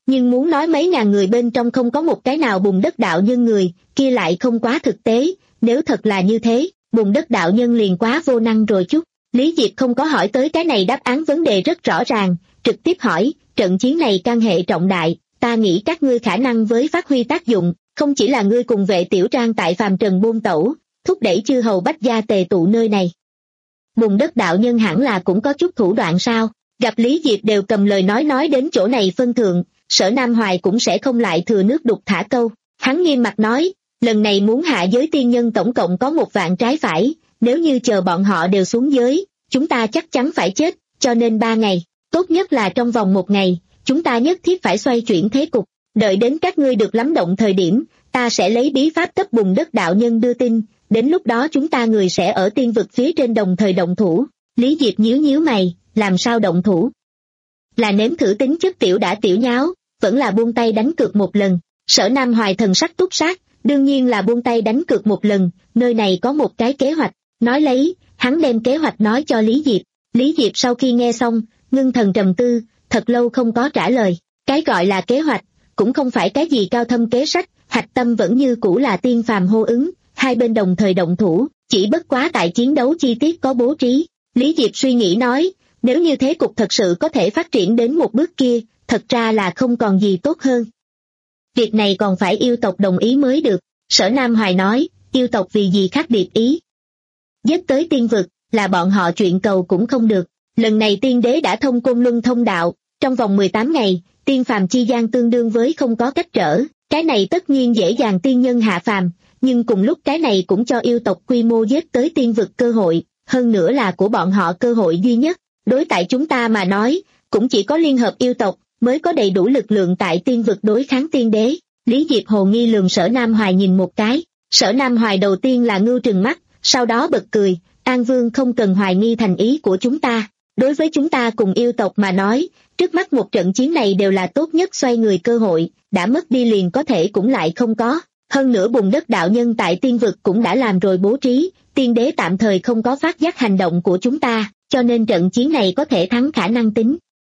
B: nhưng muốn nói mấy ngàn người bên trong không có một cái nào bùn đất đạo nhân người, kia lại không quá thực tế, nếu thật là như thế, bùn đất đạo nhân liền quá vô năng rồi chút. Lý Diệp không có hỏi tới cái này, đáp án vấn đề rất rõ ràng, trực tiếp hỏi, trận chiến này can hệ trọng đại, ta nghĩ các ngươi khả năng với phát huy tác dụng, không chỉ là ngươi cùng Vệ Tiểu Trang tại phàm trần buôn tẩu, thúc đẩy chư hầu bách gia tề tụ nơi này. Bùn đất đạo nhân hẳn là cũng có chút thủ đoạn sao? Gặp Lý Diệp đều cầm lời nói nói đến chỗ này phân thượng, Sở Nam Hoài cũng sẽ không lại thừa nước đục thả câu. Hắn nghiêm mặt nói, lần này muốn hạ giới tiên nhân tổng cộng có một vạn trái phải, nếu như chờ bọn họ đều xuống giới, chúng ta chắc chắn phải chết, cho nên ba ngày, tốt nhất là trong vòng một ngày, chúng ta nhất thiết phải xoay chuyển thế cục. Đợi đến các ngươi được lắm động thời điểm, ta sẽ lấy bí pháp cấp bùn đất đạo nhân đưa tin, đến lúc đó chúng ta người sẽ ở tiên vực phía trên đồng thời động thủ. Lý Diệp nhíu nhíu mày, làm sao động thủ? Là nếm thử tính chất tiểu đã tiểu nháo, vẫn là buông tay đánh cược một lần. Sở Nam Hoài thần sắc túc sát, đương nhiên là buông tay đánh cược một lần, nơi này có một cái kế hoạch. Nói lấy, hắn đem kế hoạch nói cho Lý Diệp. Lý Diệp sau khi nghe xong, ngưng thần trầm tư, thật lâu không có trả lời. Cái gọi là kế hoạch, cũng không phải cái gì cao thâm kế sách, hạch tâm vẫn như cũ là tiên phàm hô ứng, hai bên đồng thời động thủ, chỉ bất quá tại chiến đấu chi tiết có bố trí. Lý Diệp suy nghĩ nói, nếu như thế cục thật sự có thể phát triển đến một bước kia, thật ra là không còn gì tốt hơn. Việc này còn phải yêu tộc đồng ý mới được. Sở Nam Hoài nói, yêu tộc vì gì khác biệt ý? Dứt tới tiên vực, là bọn họ chuyện cầu cũng không được. Lần này tiên đế đã thông côn luân thông đạo, trong vòng mười tám ngày, tiên phàm chi gian tương đương với không có cách trở. Cái này tất nhiên dễ dàng tiên nhân hạ phàm, nhưng cùng lúc cái này cũng cho yêu tộc quy mô dứt tới tiên vực cơ hội, hơn nữa là của bọn họ cơ hội duy nhất. Đối tại chúng ta mà nói, cũng chỉ có liên hợp yêu tộc, mới có đầy đủ lực lượng tại tiên vực đối kháng tiên đế. Lý Diệp hồ nghi lườm Sở Nam Hoài nhìn một cái. Sở Nam Hoài đầu tiên là ngưu trừng mắt, sau đó bật cười, An Vương không cần hoài nghi thành ý của chúng ta. Đối với chúng ta cùng yêu tộc mà nói, trước mắt một trận chiến này đều là tốt nhất xoay người cơ hội, đã mất đi liền có thể cũng lại không có. Hơn nữa bùn đất đạo nhân tại tiên vực cũng đã làm rồi bố trí, tiên đế tạm thời không có phát giác hành động của chúng ta, cho nên trận chiến này có thể thắng khả năng tính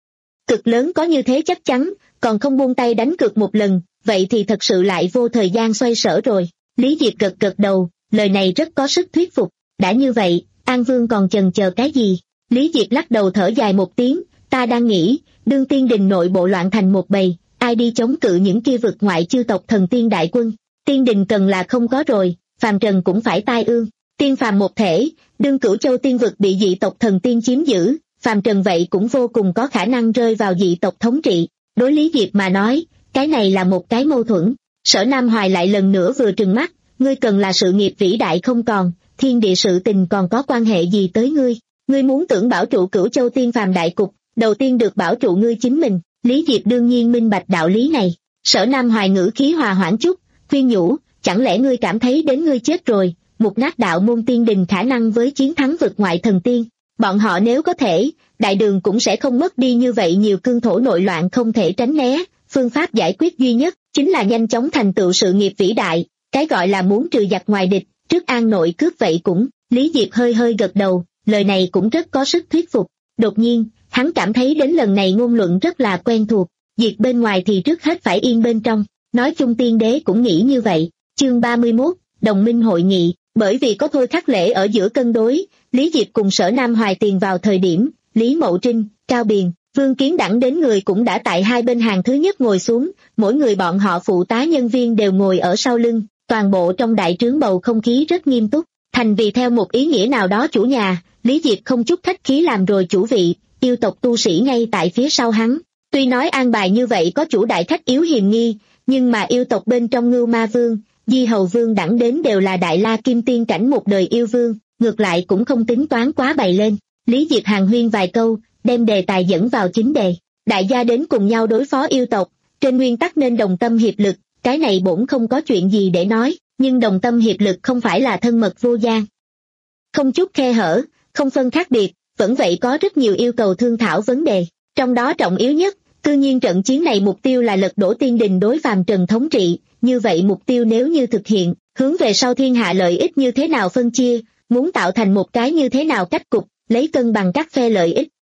B: cực lớn có như thế chắc chắn, còn không buông tay đánh cược một lần, vậy thì thật sự lại vô thời gian xoay sở rồi. Lý Diệp gật gật đầu, lời này rất có sức thuyết phục. Đã như vậy, An Vương còn chần chờ cái gì? Lý Diệp lắc đầu thở dài một tiếng, ta đang nghĩ, đương tiên đình nội bộ loạn thành một bầy, ai đi chống cự những kia vực ngoại chư tộc thần tiên đại quân? Tiên đình cần là không có rồi, phàm trần cũng phải tai ương. Tiên phàm một thể, đương Cửu Châu tiên vực bị dị tộc thần tiên chiếm giữ, phàm trần vậy cũng vô cùng có khả năng rơi vào dị tộc thống trị. Đối Lý Diệp mà nói, cái này là một cái mâu thuẫn. Sở Nam Hoài lại lần nữa vừa trừng mắt, ngươi cần là sự nghiệp vĩ đại không còn, thiên địa sự tình còn có quan hệ gì tới ngươi? Ngươi muốn tưởng bảo trụ Cửu Châu tiên phàm đại cục, đầu tiên được bảo trụ ngươi chính mình. Lý Diệp đương nhiên minh bạch đạo lý này. Sở Nam Hoài ngữ khí hòa hoãn chút, khuyên nhủ, chẳng lẽ ngươi cảm thấy đến ngươi chết rồi, mục nát đạo môn tiên đình khả năng với chiến thắng vực ngoại thần tiên? Bọn họ nếu có thể, đại đường cũng sẽ không mất đi như vậy nhiều cương thổ nội loạn không thể tránh né. Phương pháp giải quyết duy nhất chính là nhanh chóng thành tựu sự nghiệp vĩ đại. Cái gọi là muốn trừ giặc ngoài địch, trước an nội cướp vậy cũng. Lý Diệp hơi hơi gật đầu, lời này cũng rất có sức thuyết phục. Đột nhiên, hắn cảm thấy đến lần này ngôn luận rất là quen thuộc. Diệt bên ngoài thì trước hết phải yên bên trong. Nói chung tiên đế cũng nghĩ như vậy. Chương ba mươi mốt, đồng minh hội nghị. Bởi vì có Thôi Khắc Lễ ở giữa cân đối, Lý Diệp cùng Sở Nam Hoài tiền vào thời điểm, Lý Mậu Trinh, Cao Biền, Vương Kiến Đẳng đến người cũng đã tại hai bên hàng thứ nhất ngồi xuống, mỗi người bọn họ phụ tá nhân viên đều ngồi ở sau lưng, toàn bộ trong đại trướng bầu không khí rất nghiêm túc. Thành vì theo một ý nghĩa nào đó chủ nhà, Lý Diệp không chút khách khí làm rồi chủ vị, yêu tộc tu sĩ ngay tại phía sau hắn. Tuy nói an bài như vậy có chủ đại khách yếu hiềm nghi, nhưng mà yêu tộc bên trong Ngưu Ma Vương, Di Hầu Vương Đẳng đến đều là đại la kim tiên cảnh một đời yêu vương, ngược lại cũng không tính toán quá bày lên. Lý Diệp hàn huyên vài câu, đem đề tài dẫn vào chính đề. Đại gia đến cùng nhau đối phó yêu tộc, trên nguyên tắc nên đồng tâm hiệp lực, cái này bổn không có chuyện gì để nói, nhưng đồng tâm hiệp lực không phải là thân mật vô gian. Không chút khe hở, không phân khác biệt, vẫn vậy có rất nhiều yêu cầu thương thảo vấn đề. Trong đó trọng yếu nhất, tự nhiên trận chiến này mục tiêu là lật đổ tiên đình đối phàm trần thống trị, như vậy mục tiêu nếu như thực hiện, hướng về sau thiên hạ lợi ích như thế nào phân chia, muốn tạo thành một cái như thế nào cách cục, lấy cân bằng các phe lợi ích,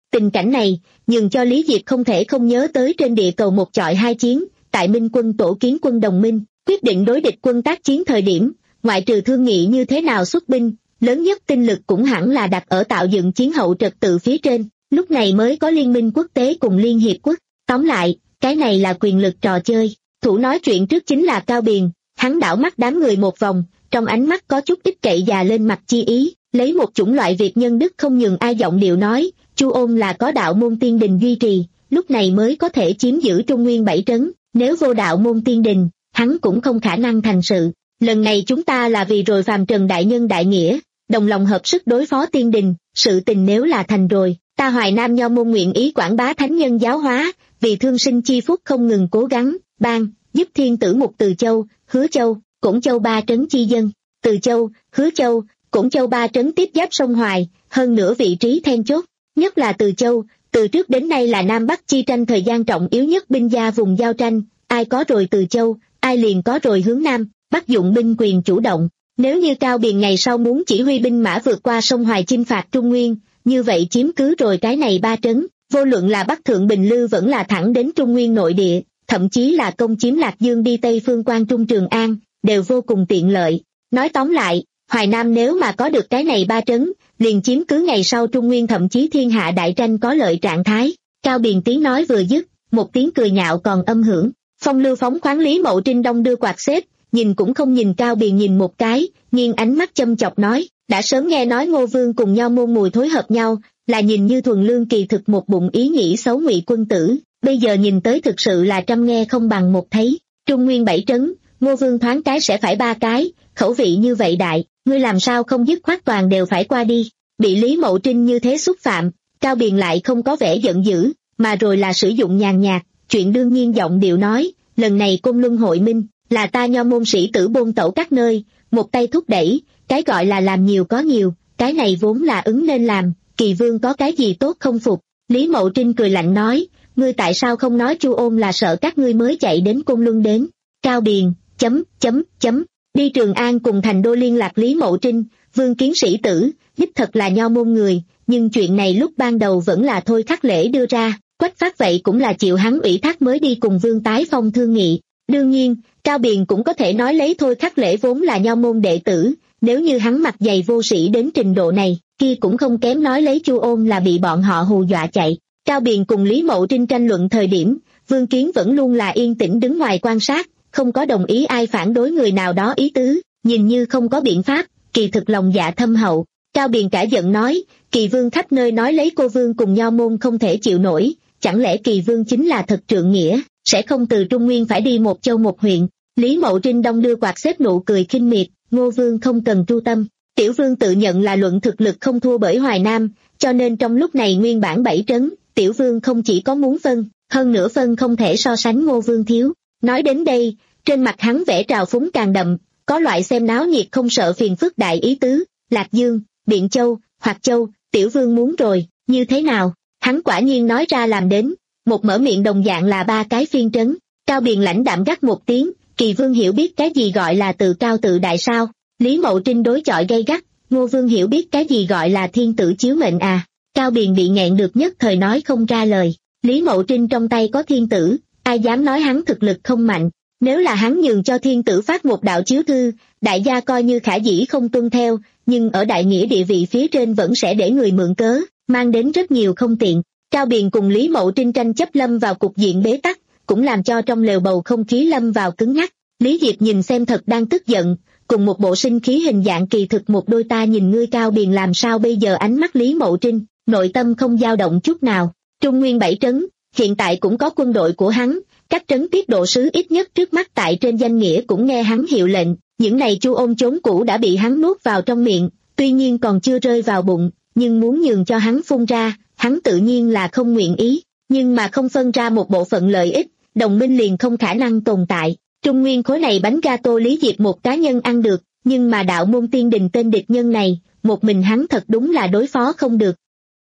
B: Tình cảnh này, nhường cho Lý Diệp không thể không nhớ tới trên địa cầu một chọi hai chiến, tại Minh quân tổ kiến quân đồng minh, quyết định đối địch quân tác chiến thời điểm, ngoại trừ thương nghị như thế nào xuất binh, lớn nhất tinh lực cũng hẳn là đặt ở tạo dựng chiến hậu trật tự phía trên, lúc này mới có liên minh quốc tế cùng Liên Hiệp Quốc. Tóm lại, cái này là quyền lực trò chơi. Thủ nói chuyện trước chính là Cao Biền, hắn đảo mắt đám người một vòng, trong ánh mắt có chút ít cậy già lên mặt chi ý, lấy một chủng loại việc nhân đức không nhường ai giọng điệu nói, Chu Ôn là có đạo môn tiên đình duy trì, lúc này mới có thể chiếm giữ Trung Nguyên bảy trấn, nếu vô đạo môn tiên đình, hắn cũng không khả năng thành sự. Lần này chúng ta là vì rồi phàm trần đại nhân đại nghĩa, đồng lòng hợp sức đối phó tiên đình, sự tình nếu là thành rồi, ta Hoài Nam Nho môn nguyện ý quảng bá thánh nhân giáo hóa, vì thương sinh chi phúc không ngừng cố gắng, ban, giúp thiên tử mục Từ Châu, Hứa Châu, Cổn Châu ba trấn chi dân. Từ Châu, Hứa Châu, Cổn Châu ba trấn tiếp giáp sông Hoài, hơn nữa vị trí then chốt, nhất là Từ Châu, từ trước đến nay là Nam Bắc chi tranh thời gian trọng yếu nhất binh gia vùng giao tranh, ai có rồi Từ Châu, ai liền có rồi hướng Nam, Bắc dụng binh quyền chủ động. Nếu như Cao Biền ngày sau muốn chỉ huy binh mã vượt qua sông Hoài chinh phạt Trung Nguyên, như vậy chiếm cứ rồi cái này ba trấn, vô luận là Bắc Thượng Bình Lư vẫn là thẳng đến Trung Nguyên nội địa, thậm chí là công chiếm Lạc Dương đi Tây phương Quan Trung Trường An, đều vô cùng tiện lợi. Nói tóm lại, Hoài Nam nếu mà có được cái này ba trấn, liền chiếm cứ ngày sau Trung Nguyên thậm chí thiên hạ đại tranh có lợi trạng thái. Cao Biền tiếng nói vừa dứt, một tiếng cười nhạo còn âm hưởng, phong lưu phóng khoáng Lý Mậu Trinh đông đưa quạt xếp, nhìn cũng không nhìn Cao Biền nhìn một cái, nghiêng ánh mắt châm chọc nói, đã sớm nghe nói Ngô Vương cùng Nho môn mùi thối hợp nhau, là nhìn như thuần lương kỳ thực một bụng ý nghĩ xấu Ngụy quân tử, bây giờ nhìn tới thực sự là trăm nghe không bằng một thấy. Trung Nguyên bảy trấn, Ngô Vương thoáng cái sẽ phải ba cái, khẩu vị như vậy đại, ngươi làm sao không dứt khoát toàn đều phải qua đi. Bị Lý Mậu Trinh như thế xúc phạm, Cao Biền lại không có vẻ giận dữ, mà rồi là sử dụng nhàn nhạt, chuyện đương nhiên giọng điệu nói, lần này Côn Luân hội minh, là ta Nho môn sĩ tử bôn tẩu các nơi, một tay thúc đẩy, cái gọi là làm nhiều có nhiều, cái này vốn là ứng nên làm, Kỳ Vương có cái gì tốt không phục. Lý Mậu Trinh cười lạnh nói, ngươi tại sao không nói Chu Ôn là sợ các ngươi mới chạy đến Côn Luân đến. Cao Biền, chấm, chấm, chấm, đi Trường An cùng thành đô liên lạc Lý Mậu Trinh, Vương Kiến sĩ tử, đích thật là Nho môn người, nhưng chuyện này lúc ban đầu vẫn là Thôi Khắc Lễ đưa ra, Quách Phát vậy cũng là chịu hắn ủy thác mới đi cùng Vương Tái Phong thương nghị. Đương nhiên, Cao Biền cũng có thể nói lấy Thôi Khắc Lễ vốn là Nho môn đệ tử, nếu như hắn mặt dày vô sĩ đến trình độ này, kia cũng không kém nói lấy Chu Ôn là bị bọn họ hù dọa chạy. Cao Biền cùng Lý Mậu Trinh tranh luận thời điểm, Vương Kiến vẫn luôn là yên tĩnh đứng ngoài quan sát, không có đồng ý ai phản đối người nào đó ý tứ, nhìn như không có biện pháp, kỳ thực lòng dạ thâm hậu. Cao Biền cả giận nói, Kỳ Vương khắp nơi nói lấy cô Vương cùng Nho môn không thể chịu nổi, chẳng lẽ Kỳ Vương chính là thật trượng nghĩa, sẽ không từ Trung Nguyên phải đi một châu một huyện. Lý Mậu Trinh đông đưa quạt xếp nụ cười khinh miệt, Ngô Vương không cần tru tâm, Tiểu Vương tự nhận là luận thực lực không thua bởi Hoài Nam, cho nên trong lúc này nguyên bản bảy trấn, Tiểu Vương không chỉ có muốn phân, hơn nữa phân không thể so sánh Ngô Vương thiếu. Nói đến đây, trên mặt hắn vẽ trào phúng càng đậm, có loại xem náo nhiệt không sợ phiền phức đại ý tứ. Lạc Dương, Biện Châu, Hoạt Châu, Tiểu Vương muốn rồi, như thế nào? Hắn quả nhiên nói ra làm đến, một mở miệng đồng dạng là ba cái phiên trấn. Cao Biền lãnh đạm gắt một tiếng, Kỳ Vương hiểu biết cái gì gọi là tự cao tự đại sao? Lý Mậu Trinh đối chọi gay gắt, Ngô Vương hiểu biết cái gì gọi là thiên tử chiếu mệnh à? Cao Biền bị nghẹn được nhất thời nói không ra lời. Lý Mậu Trinh trong tay có thiên tử, ai dám nói hắn thực lực không mạnh? Nếu là hắn nhường cho thiên tử phát một đạo chiếu thư, đại gia coi như khả dĩ không tuân theo, nhưng ở đại nghĩa địa vị phía trên vẫn sẽ để người mượn cớ, mang đến rất nhiều không tiện. Cao Biền cùng Lý Mậu Trinh tranh chấp lâm vào cục diện bế tắc, cũng làm cho trong lều bầu không khí lâm vào cứng ngắc. Lý Diệp nhìn xem thật đang tức giận, cùng một bộ sinh khí hình dạng kỳ thực một đôi ta nhìn ngươi. Cao Biền làm sao bây giờ? Ánh mắt Lý Mậu Trinh, nội tâm không dao động chút nào. Trung Nguyên bảy trấn, hiện tại cũng có quân đội của hắn, các trấn tiết độ sứ ít nhất trước mắt tại trên danh nghĩa cũng nghe hắn hiệu lệnh, những này Chu Ôn chốn cũ đã bị hắn nuốt vào trong miệng, tuy nhiên còn chưa rơi vào bụng, nhưng muốn nhường cho hắn phun ra, hắn tự nhiên là không nguyện ý, nhưng mà không phân ra một bộ phận lợi ích, đồng minh liền không khả năng tồn tại. Trung Nguyên khối này bánh gato Lý Diệp một cá nhân ăn được, nhưng mà đạo môn tiên đình tên địch nhân này, một mình hắn thật đúng là đối phó không được.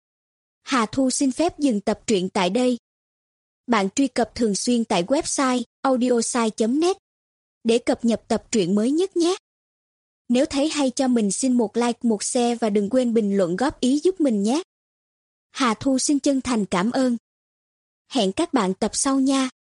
C: Hà Thu xin phép dừng tập truyện tại đây. Bạn truy cập thường xuyên tại website audiosai chấm net để cập nhật tập truyện mới nhất nhé. Nếu thấy hay cho mình xin một like, một share và đừng quên bình luận góp ý giúp mình nhé. Hà Thu xin chân thành cảm ơn. Hẹn các bạn tập sau nha.